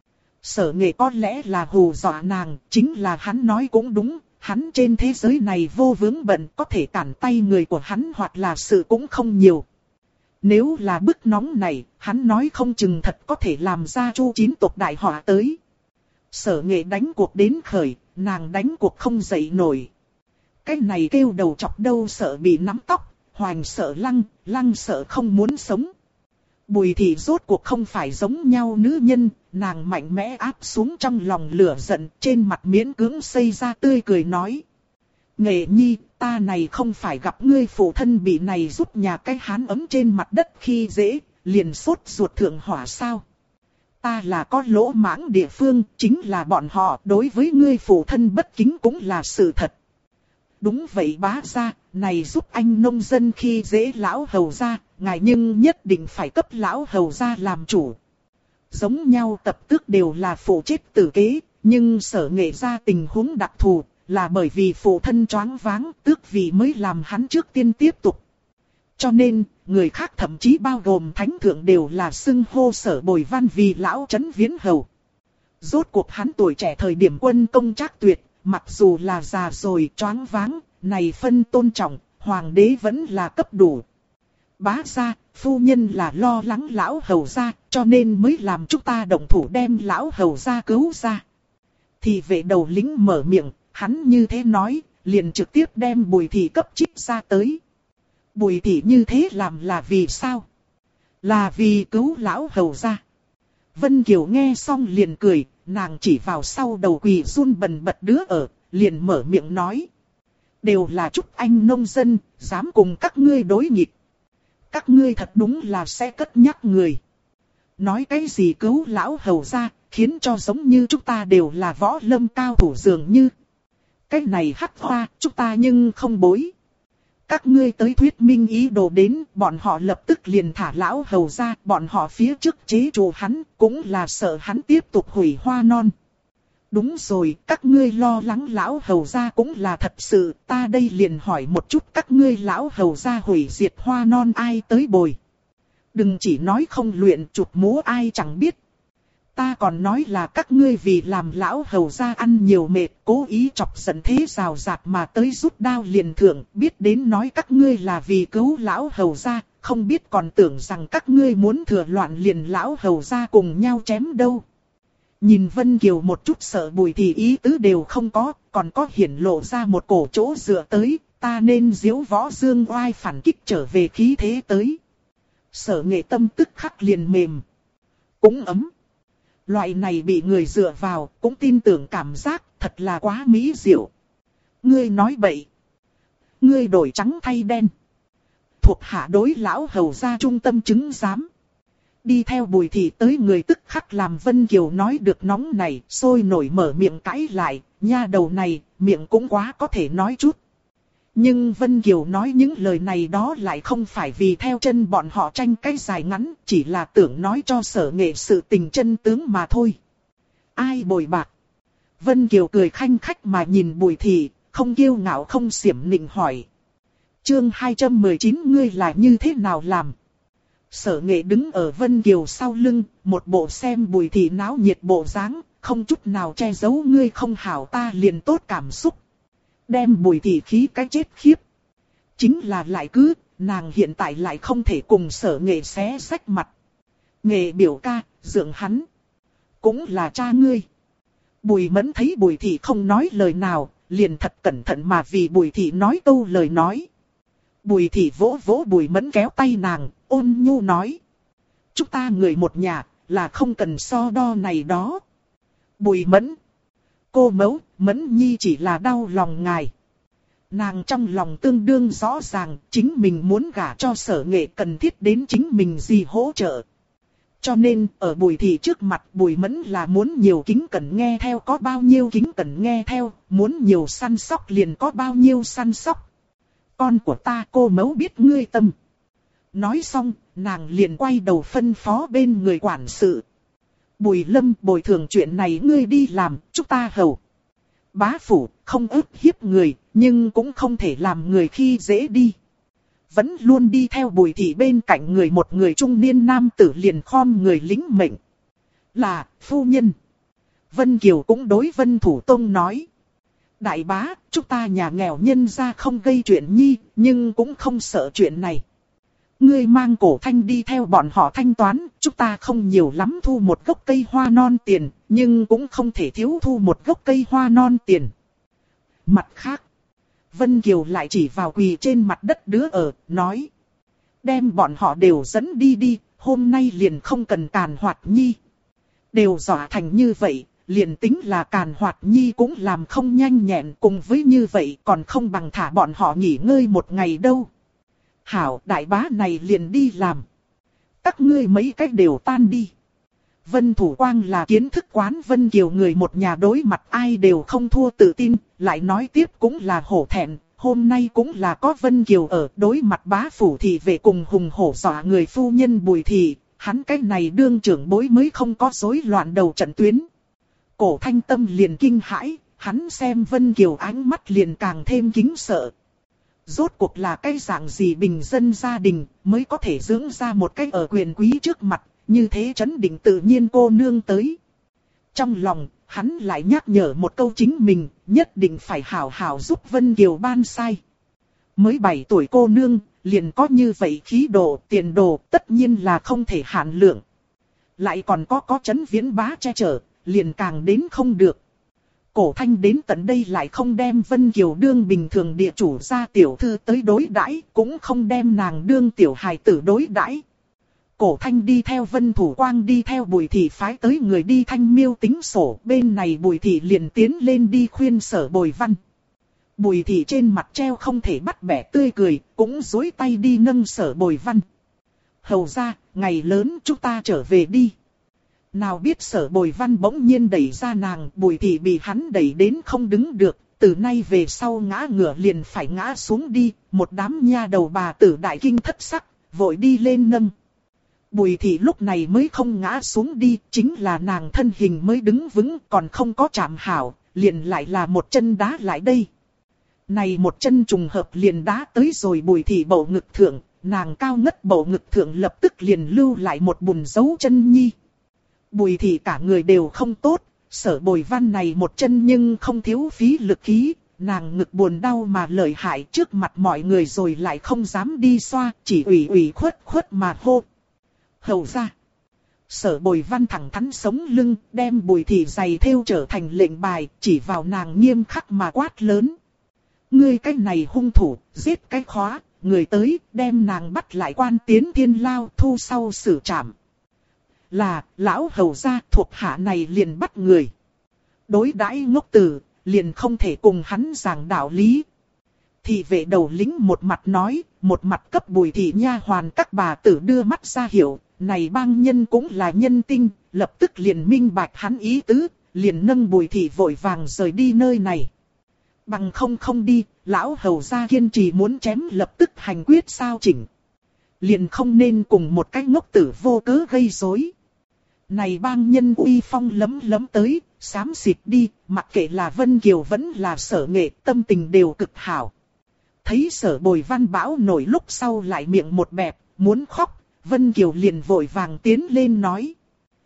Sở Nghệ có lẽ là hù dọa nàng, chính là hắn nói cũng đúng. Hắn trên thế giới này vô vướng bận, có thể cản tay người của hắn hoặc là sự cũng không nhiều. Nếu là bức nóng này, hắn nói không chừng thật có thể làm ra Chu 9 tộc đại họa tới. Sở Nghệ đánh cuộc đến khởi, nàng đánh cuộc không dậy nổi. Cái này kêu đầu chọc đâu sợ bị nắm tóc, Hoành sợ Lăng, Lăng sợ không muốn sống. Bùi thị rốt cuộc không phải giống nhau nữ nhân, nàng mạnh mẽ áp xuống trong lòng lửa giận, trên mặt miễn cưỡng xây ra tươi cười nói. Nghệ nhi, ta này không phải gặp ngươi phụ thân bị này giúp nhà cái hán ấm trên mặt đất khi dễ, liền sốt ruột thượng hỏa sao. Ta là có lỗ mãng địa phương, chính là bọn họ đối với ngươi phụ thân bất kính cũng là sự thật. Đúng vậy bá gia, này giúp anh nông dân khi dễ lão hầu gia, ngài nhưng nhất định phải cấp lão hầu gia làm chủ. Giống nhau tập tước đều là phụ chết tử kế, nhưng Sở Nghệ gia tình huống đặc thù, là bởi vì phụ thân choáng váng, tước vị mới làm hắn trước tiên tiếp tục. Cho nên, người khác thậm chí bao gồm thánh thượng đều là xưng hô Sở Bồi Văn vì lão trấn viễn hầu. Rốt cuộc hắn tuổi trẻ thời điểm quân công trác tuyệt, mặc dù là già rồi choáng váng, này phân tôn trọng, hoàng đế vẫn là cấp đủ. Bá gia, phu nhân là lo lắng lão hầu gia, cho nên mới làm chúng ta động thủ đem lão hầu gia cứu ra. Thì vệ đầu lính mở miệng, hắn như thế nói, liền trực tiếp đem Bùi thị cấp trích ra tới. Bùi thị như thế làm là vì sao? Là vì cứu lão hầu gia. Vân Kiều nghe xong liền cười, nàng chỉ vào sau đầu quỳ run bần bật đứa ở, liền mở miệng nói. Đều là chút anh nông dân, dám cùng các ngươi đối nghịch. Các ngươi thật đúng là sẽ cất nhắc người. Nói cái gì cứu lão hầu gia, khiến cho giống như chúng ta đều là võ lâm cao thủ dường như. Cái này hắc hoa, chúng ta nhưng không bối. Các ngươi tới thuyết minh ý đồ đến, bọn họ lập tức liền thả lão hầu gia, bọn họ phía trước chế trụ hắn, cũng là sợ hắn tiếp tục hủy hoa non. Đúng rồi, các ngươi lo lắng lão hầu gia cũng là thật sự, ta đây liền hỏi một chút các ngươi lão hầu gia hủy diệt hoa non ai tới bồi. Đừng chỉ nói không luyện chụp múa ai chẳng biết. Ta còn nói là các ngươi vì làm lão hầu gia ăn nhiều mệt, cố ý chọc giận thế rào rạt mà tới rút đao liền thưởng, biết đến nói các ngươi là vì cứu lão hầu gia, không biết còn tưởng rằng các ngươi muốn thừa loạn liền lão hầu gia cùng nhau chém đâu. Nhìn Vân Kiều một chút sợ Bùi thì ý tứ đều không có, còn có hiển lộ ra một cổ chỗ dựa tới, ta nên diếu võ dương oai phản kích trở về khí thế tới. Sở Nghệ tâm tức khắc liền mềm. Cũng ấm. Loại này bị người dựa vào, cũng tin tưởng cảm giác, thật là quá mỹ diệu. Ngươi nói bậy. Ngươi đổi trắng thay đen. Thuộc hạ đối lão hầu gia trung tâm chứng giám. Đi theo Bùi thị tới người tức khắc làm Vân Kiều nói được nóng này, sôi nổi mở miệng cãi lại, nha đầu này, miệng cũng quá có thể nói chút. Nhưng Vân Kiều nói những lời này đó lại không phải vì theo chân bọn họ tranh cái dài ngắn, chỉ là tưởng nói cho Sở Nghệ sự tình chân tướng mà thôi. Ai bồi bạc? Vân Kiều cười khanh khách mà nhìn Bùi thị, không kiêu ngạo không xiểm nịnh hỏi. Chương 219 ngươi là như thế nào làm? Sở Nghệ đứng ở Vân Kiều sau lưng, một bộ xem Bùi Thị náo nhiệt bộ dáng, không chút nào che giấu ngươi không hảo ta liền tốt cảm xúc. Đem Bùi Thị khí cái chết khiếp. Chính là lại cứ, nàng hiện tại lại không thể cùng Sở Nghệ xé rách mặt. Nghệ biểu ca, dưỡng hắn. Cũng là cha ngươi. Bùi Mẫn thấy Bùi Thị không nói lời nào, liền thật cẩn thận mà vì Bùi Thị nói câu lời nói. Bùi Thị vỗ vỗ Bùi Mẫn kéo tay nàng, ôn nhu nói. Chúng ta người một nhà, là không cần so đo này đó. Bùi Mẫn. Cô mẫu, Mẫn Nhi chỉ là đau lòng ngài. Nàng trong lòng tương đương rõ ràng, chính mình muốn gả cho Sở Nghệ cần thiết đến chính mình gì hỗ trợ. Cho nên, ở Bùi Thị trước mặt Bùi Mẫn là muốn nhiều kính cẩn nghe theo có bao nhiêu kính cẩn nghe theo, muốn nhiều săn sóc liền có bao nhiêu săn sóc. Con của ta cô mẫu biết ngươi tâm. Nói xong, nàng liền quay đầu phân phó bên người quản sự. Bùi Lâm bồi thường chuyện này ngươi đi làm, chúng ta hầu. Bá phủ, không ức hiếp người, nhưng cũng không thể làm người khi dễ đi. Vẫn luôn đi theo Bùi Thị bên cạnh người một người trung niên nam tử liền khom người lính mệnh. Là, phu nhân. Vân Kiều cũng đối Vân Thủ Tông nói. Đại bá, chúng ta nhà nghèo nhân ra không gây chuyện nhi, nhưng cũng không sợ chuyện này. Ngươi mang Cổ Thanh đi theo bọn họ thanh toán, chúng ta không nhiều lắm thu một gốc cây hoa non tiền, nhưng cũng không thể thiếu thu một gốc cây hoa non tiền. Mặt khác, Vân Kiều lại chỉ vào quỳ trên mặt đất đứa ở, nói. Đem bọn họ đều dẫn đi đi, hôm nay liền không cần càn hoạt nhi. Đều dọa thành như vậy, liền tính là càn hoạt nhi cũng làm không nhanh nhẹn, cùng với như vậy còn không bằng thả bọn họ nghỉ ngơi một ngày đâu. Hảo, đại bá này liền đi làm. Các ngươi mấy cách đều tan đi. Vân Thủ Quang là kiến thức quán Vân Kiều người một nhà đối mặt ai đều không thua tự tin, lại nói tiếp cũng là hổ thẹn, hôm nay cũng là có Vân Kiều ở đối mặt bá phủ thì về cùng hùng hổ dọa người phu nhân Bùi Thị, hắn cái này đương trưởng bối mới không có rối loạn đầu trận tuyến. Cổ Thanh tâm liền kinh hãi, hắn xem Vân Kiều ánh mắt liền càng thêm kính sợ. Rốt cuộc là cái dạng gì bình dân gia đình mới có thể dưỡng ra một cái ở quyền quý trước mặt, như thế trấn định tự nhiên cô nương tới. Trong lòng, hắn lại nhắc nhở một câu chính mình, nhất định phải hảo hảo giúp Vân Kiều ban sai. Mới 7 tuổi cô nương, liền có như vậy khí độ, tiền đồ, tất nhiên là không thể hạn lượng. Lại còn có Trấn Viễn bá che chở, liền càng đến không được. Cổ Thanh đến tận đây lại không đem Vân Kiều đương bình thường địa chủ gia tiểu thư tới đối đãi, cũng không đem nàng đương tiểu hài tử đối đãi. Cổ Thanh đi theo Vân Thủ Quang đi theo Bùi Thị phái tới người đi Thanh Miêu tính sổ, bên này Bùi Thị liền tiến lên đi khuyên Sở Bồi Văn. Bùi Thị trên mặt treo không thể bắt bẻ tươi cười, cũng duỗi tay đi nâng Sở Bồi Văn. Hầu ra, ngày lớn chúng ta trở về đi. Nào biết Sở Bồi Văn bỗng nhiên đẩy ra nàng, Bùi Thị bị hắn đẩy đến không đứng được, từ nay về sau ngã ngửa liền phải ngã xuống đi, một đám nha đầu bà tử đại kinh thất sắc, vội đi lên nâng. Bùi Thị lúc này mới không ngã xuống đi, chính là nàng thân hình mới đứng vững, còn không có chạm hảo, liền lại là một chân đá lại đây. Này một chân trùng hợp liền đá tới rồi Bùi Thị bầu ngực thượng, nàng cao ngất bầu ngực thượng lập tức liền lưu lại một bùn dấu chân nhi. Bùi Thị cả người đều không tốt, Sở Bồi Văn này một chân nhưng không thiếu phí lực khí, nàng ngực buồn đau mà lợi hại trước mặt mọi người rồi lại không dám đi xoa, chỉ ủy ủy khuất khuất mà hô. Hầu ra. Sở Bồi Văn thẳng thắn sống lưng, đem Bùi Thị giày thêu trở thành lệnh bài, chỉ vào nàng nghiêm khắc mà quát lớn. Ngươi cái này hung thủ, giết cái khóa, người tới, đem nàng bắt lại quan tiến thiên lao, thu sau xử trảm. Là, lão hầu gia thuộc hạ này liền bắt người. Đối đãi ngốc tử, liền không thể cùng hắn giảng đạo lý. Thị vệ đầu lính một mặt nói, một mặt cấp Bùi Thị nha hoàn các bà tử đưa mắt ra hiệu, này bang nhân cũng là nhân tinh, lập tức liền minh bạch hắn ý tứ, liền nâng Bùi Thị vội vàng rời đi nơi này. Bằng không đi, lão hầu gia kiên trì muốn chém lập tức hành quyết sao chỉnh. Liền không nên cùng một cái ngốc tử vô cớ gây rối. Này bang nhân uy phong lấm lấm tới, xám xịt đi, mặc kệ là Vân Kiều vẫn là Sở Nghệ, tâm tình đều cực hảo. Thấy Sở Bồi Văn bão nổi lúc sau lại miệng một bẹp, muốn khóc, Vân Kiều liền vội vàng tiến lên nói.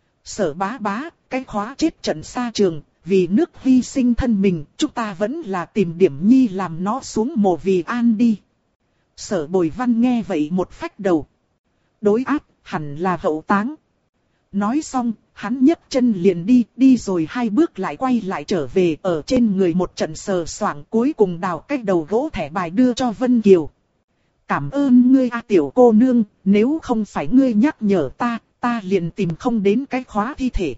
Sở bá bá, cái khóa chết trận xa trường, vì nước hy sinh thân mình, chúng ta vẫn là tìm điểm nhi làm nó xuống mồ vì an đi. Sở Bồi Văn nghe vậy một phách đầu. Đối áp, hẳn là hậu táng. Nói xong, hắn nhấc chân liền đi rồi 2 bước lại quay lại trở về, ở trên người một trận sờ soạng, cuối cùng đào cái đầu gỗ thẻ bài đưa cho Vân Kiều. Cảm ơn ngươi tiểu cô nương, nếu không phải ngươi nhắc nhở ta liền tìm không đến cái khóa thi thể.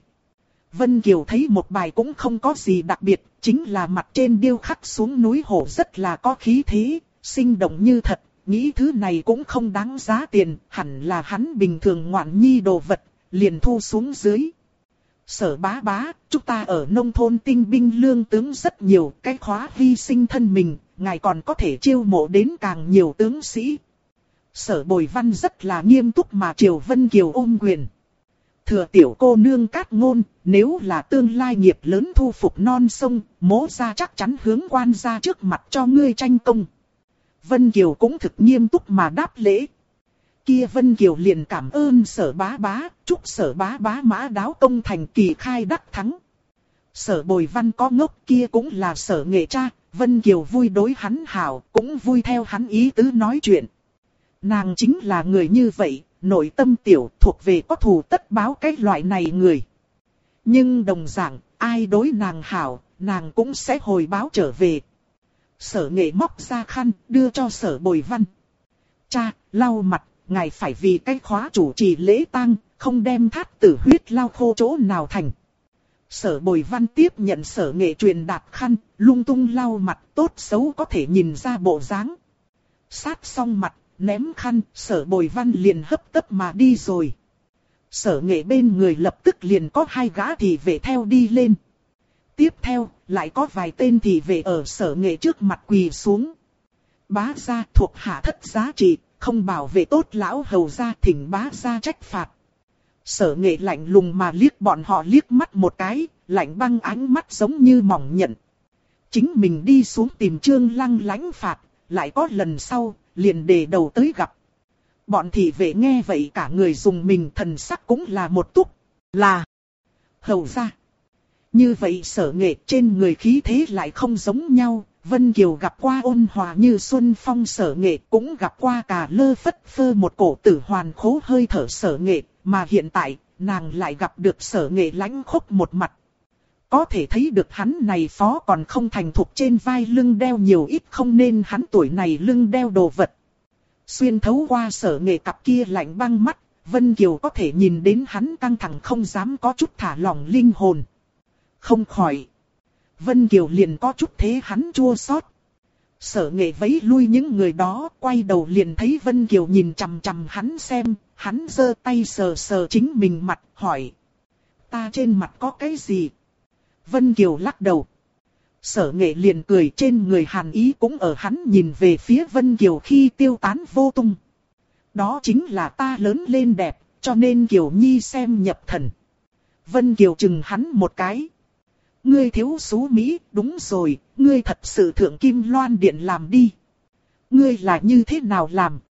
Vân Kiều thấy một bài cũng không có gì đặc biệt, chính là mặt trên điêu khắc xuống núi hổ rất là có khí thế, sinh động như thật, nghĩ thứ này cũng không đáng giá tiền, hẳn là hắn bình thường ngoạn nhi đồ vật, liền thu xuống dưới. Sở bá bá, chúng ta ở nông thôn tinh binh lương tướng rất nhiều, cái khóa hy sinh thân mình, ngài còn có thể chiêu mộ đến càng nhiều tướng sĩ. Sở Bồi Văn rất là nghiêm túc mà Triều Vân Kiều ôm quyền. Thừa tiểu cô nương cát ngôn, nếu là tương lai nghiệp lớn thu phục non sông, mỗ gia chắc chắn hướng quan gia trước mặt cho ngươi tranh công. Vân Kiều cũng thực nghiêm túc mà đáp lễ. Kia Vân Kiều liền cảm ơn Sở bá bá, chúc Sở bá bá mã đáo công thành kỳ khai đắc thắng. Sở Bồi Văn có ngốc kia cũng là Sở Nghệ cha, Vân Kiều vui đối hắn hảo, cũng vui theo hắn ý tứ nói chuyện. Nàng chính là người như vậy, nội tâm tiểu thuộc về có thù tất báo cái loại này người. Nhưng đồng dạng, ai đối nàng hảo, nàng cũng sẽ hồi báo trở về. Sở Nghệ móc ra khăn, đưa cho Sở Bồi Văn. Cha, lau mặt, ngài phải vì cái khóa chủ trì lễ tang, không đem thát tử huyết lau khô chỗ nào thành. Sở Bồi Văn tiếp nhận Sở Nghệ truyền đạt khăn, lung tung lau mặt, tốt xấu có thể nhìn ra bộ dáng. Sát xong mặt, ném khăn, Sở Bồi Văn liền hấp tấp mà đi rồi. Sở Nghệ bên người lập tức liền có 2 gã thị vệ theo đi lên. Tiếp theo, lại có vài tên thị vệ ở Sở Nghệ trước mặt quỳ xuống. Bá gia thuộc hạ thất giá trị, không bảo vệ tốt lão hầu gia, thỉnh bá gia trách phạt. Sở Nghệ lạnh lùng mà liếc bọn họ liếc mắt một cái, lạnh băng ánh mắt giống như mỏng nhận. Chính mình đi xuống tìm Trương Lăng lãnh phạt, lại có lần sau, liền đề đầu tới gặp. Bọn thị vệ nghe vậy cả người dùng mình, thần sắc cũng là một túc, là hầu gia. Như vậy Sở Nghệ trên người khí thế lại không giống nhau. Vân Kiều gặp qua ôn hòa như xuân phong Sở Nghệ, cũng gặp qua cả lơ phất phơ một cổ tử hoàn khố hơi thở Sở Nghệ, mà hiện tại, nàng lại gặp được Sở Nghệ lãnh khốc một mặt. Có thể thấy được hắn này phó còn không thành thục, trên vai lưng đeo nhiều ít không nên hắn tuổi này lưng đeo đồ vật. Xuyên thấu qua Sở Nghệ cặp kia lạnh băng mắt, Vân Kiều có thể nhìn đến hắn căng thẳng không dám có chút thả lỏng linh hồn. Không khỏi. Vân Kiều liền có chút thế hắn chua xót. Sở Nghệ vẫy lui những người đó, quay đầu liền thấy Vân Kiều nhìn chằm chằm hắn xem, hắn giơ tay sờ sờ chính mình mặt, hỏi. Ta trên mặt có cái gì? Vân Kiều lắc đầu. Sở Nghệ liền cười, trên người hàn ý cũng ở hắn nhìn về phía Vân Kiều khi tiêu tán vô tung. Đó chính là ta lớn lên đẹp, cho nên Kiều Nhi xem nhập thần. Vân Kiều chừng hắn một cái. Ngươi thiếu xú Mỹ, đúng rồi, ngươi thật sự thượng kim loan điện làm đi. Ngươi là như thế nào làm?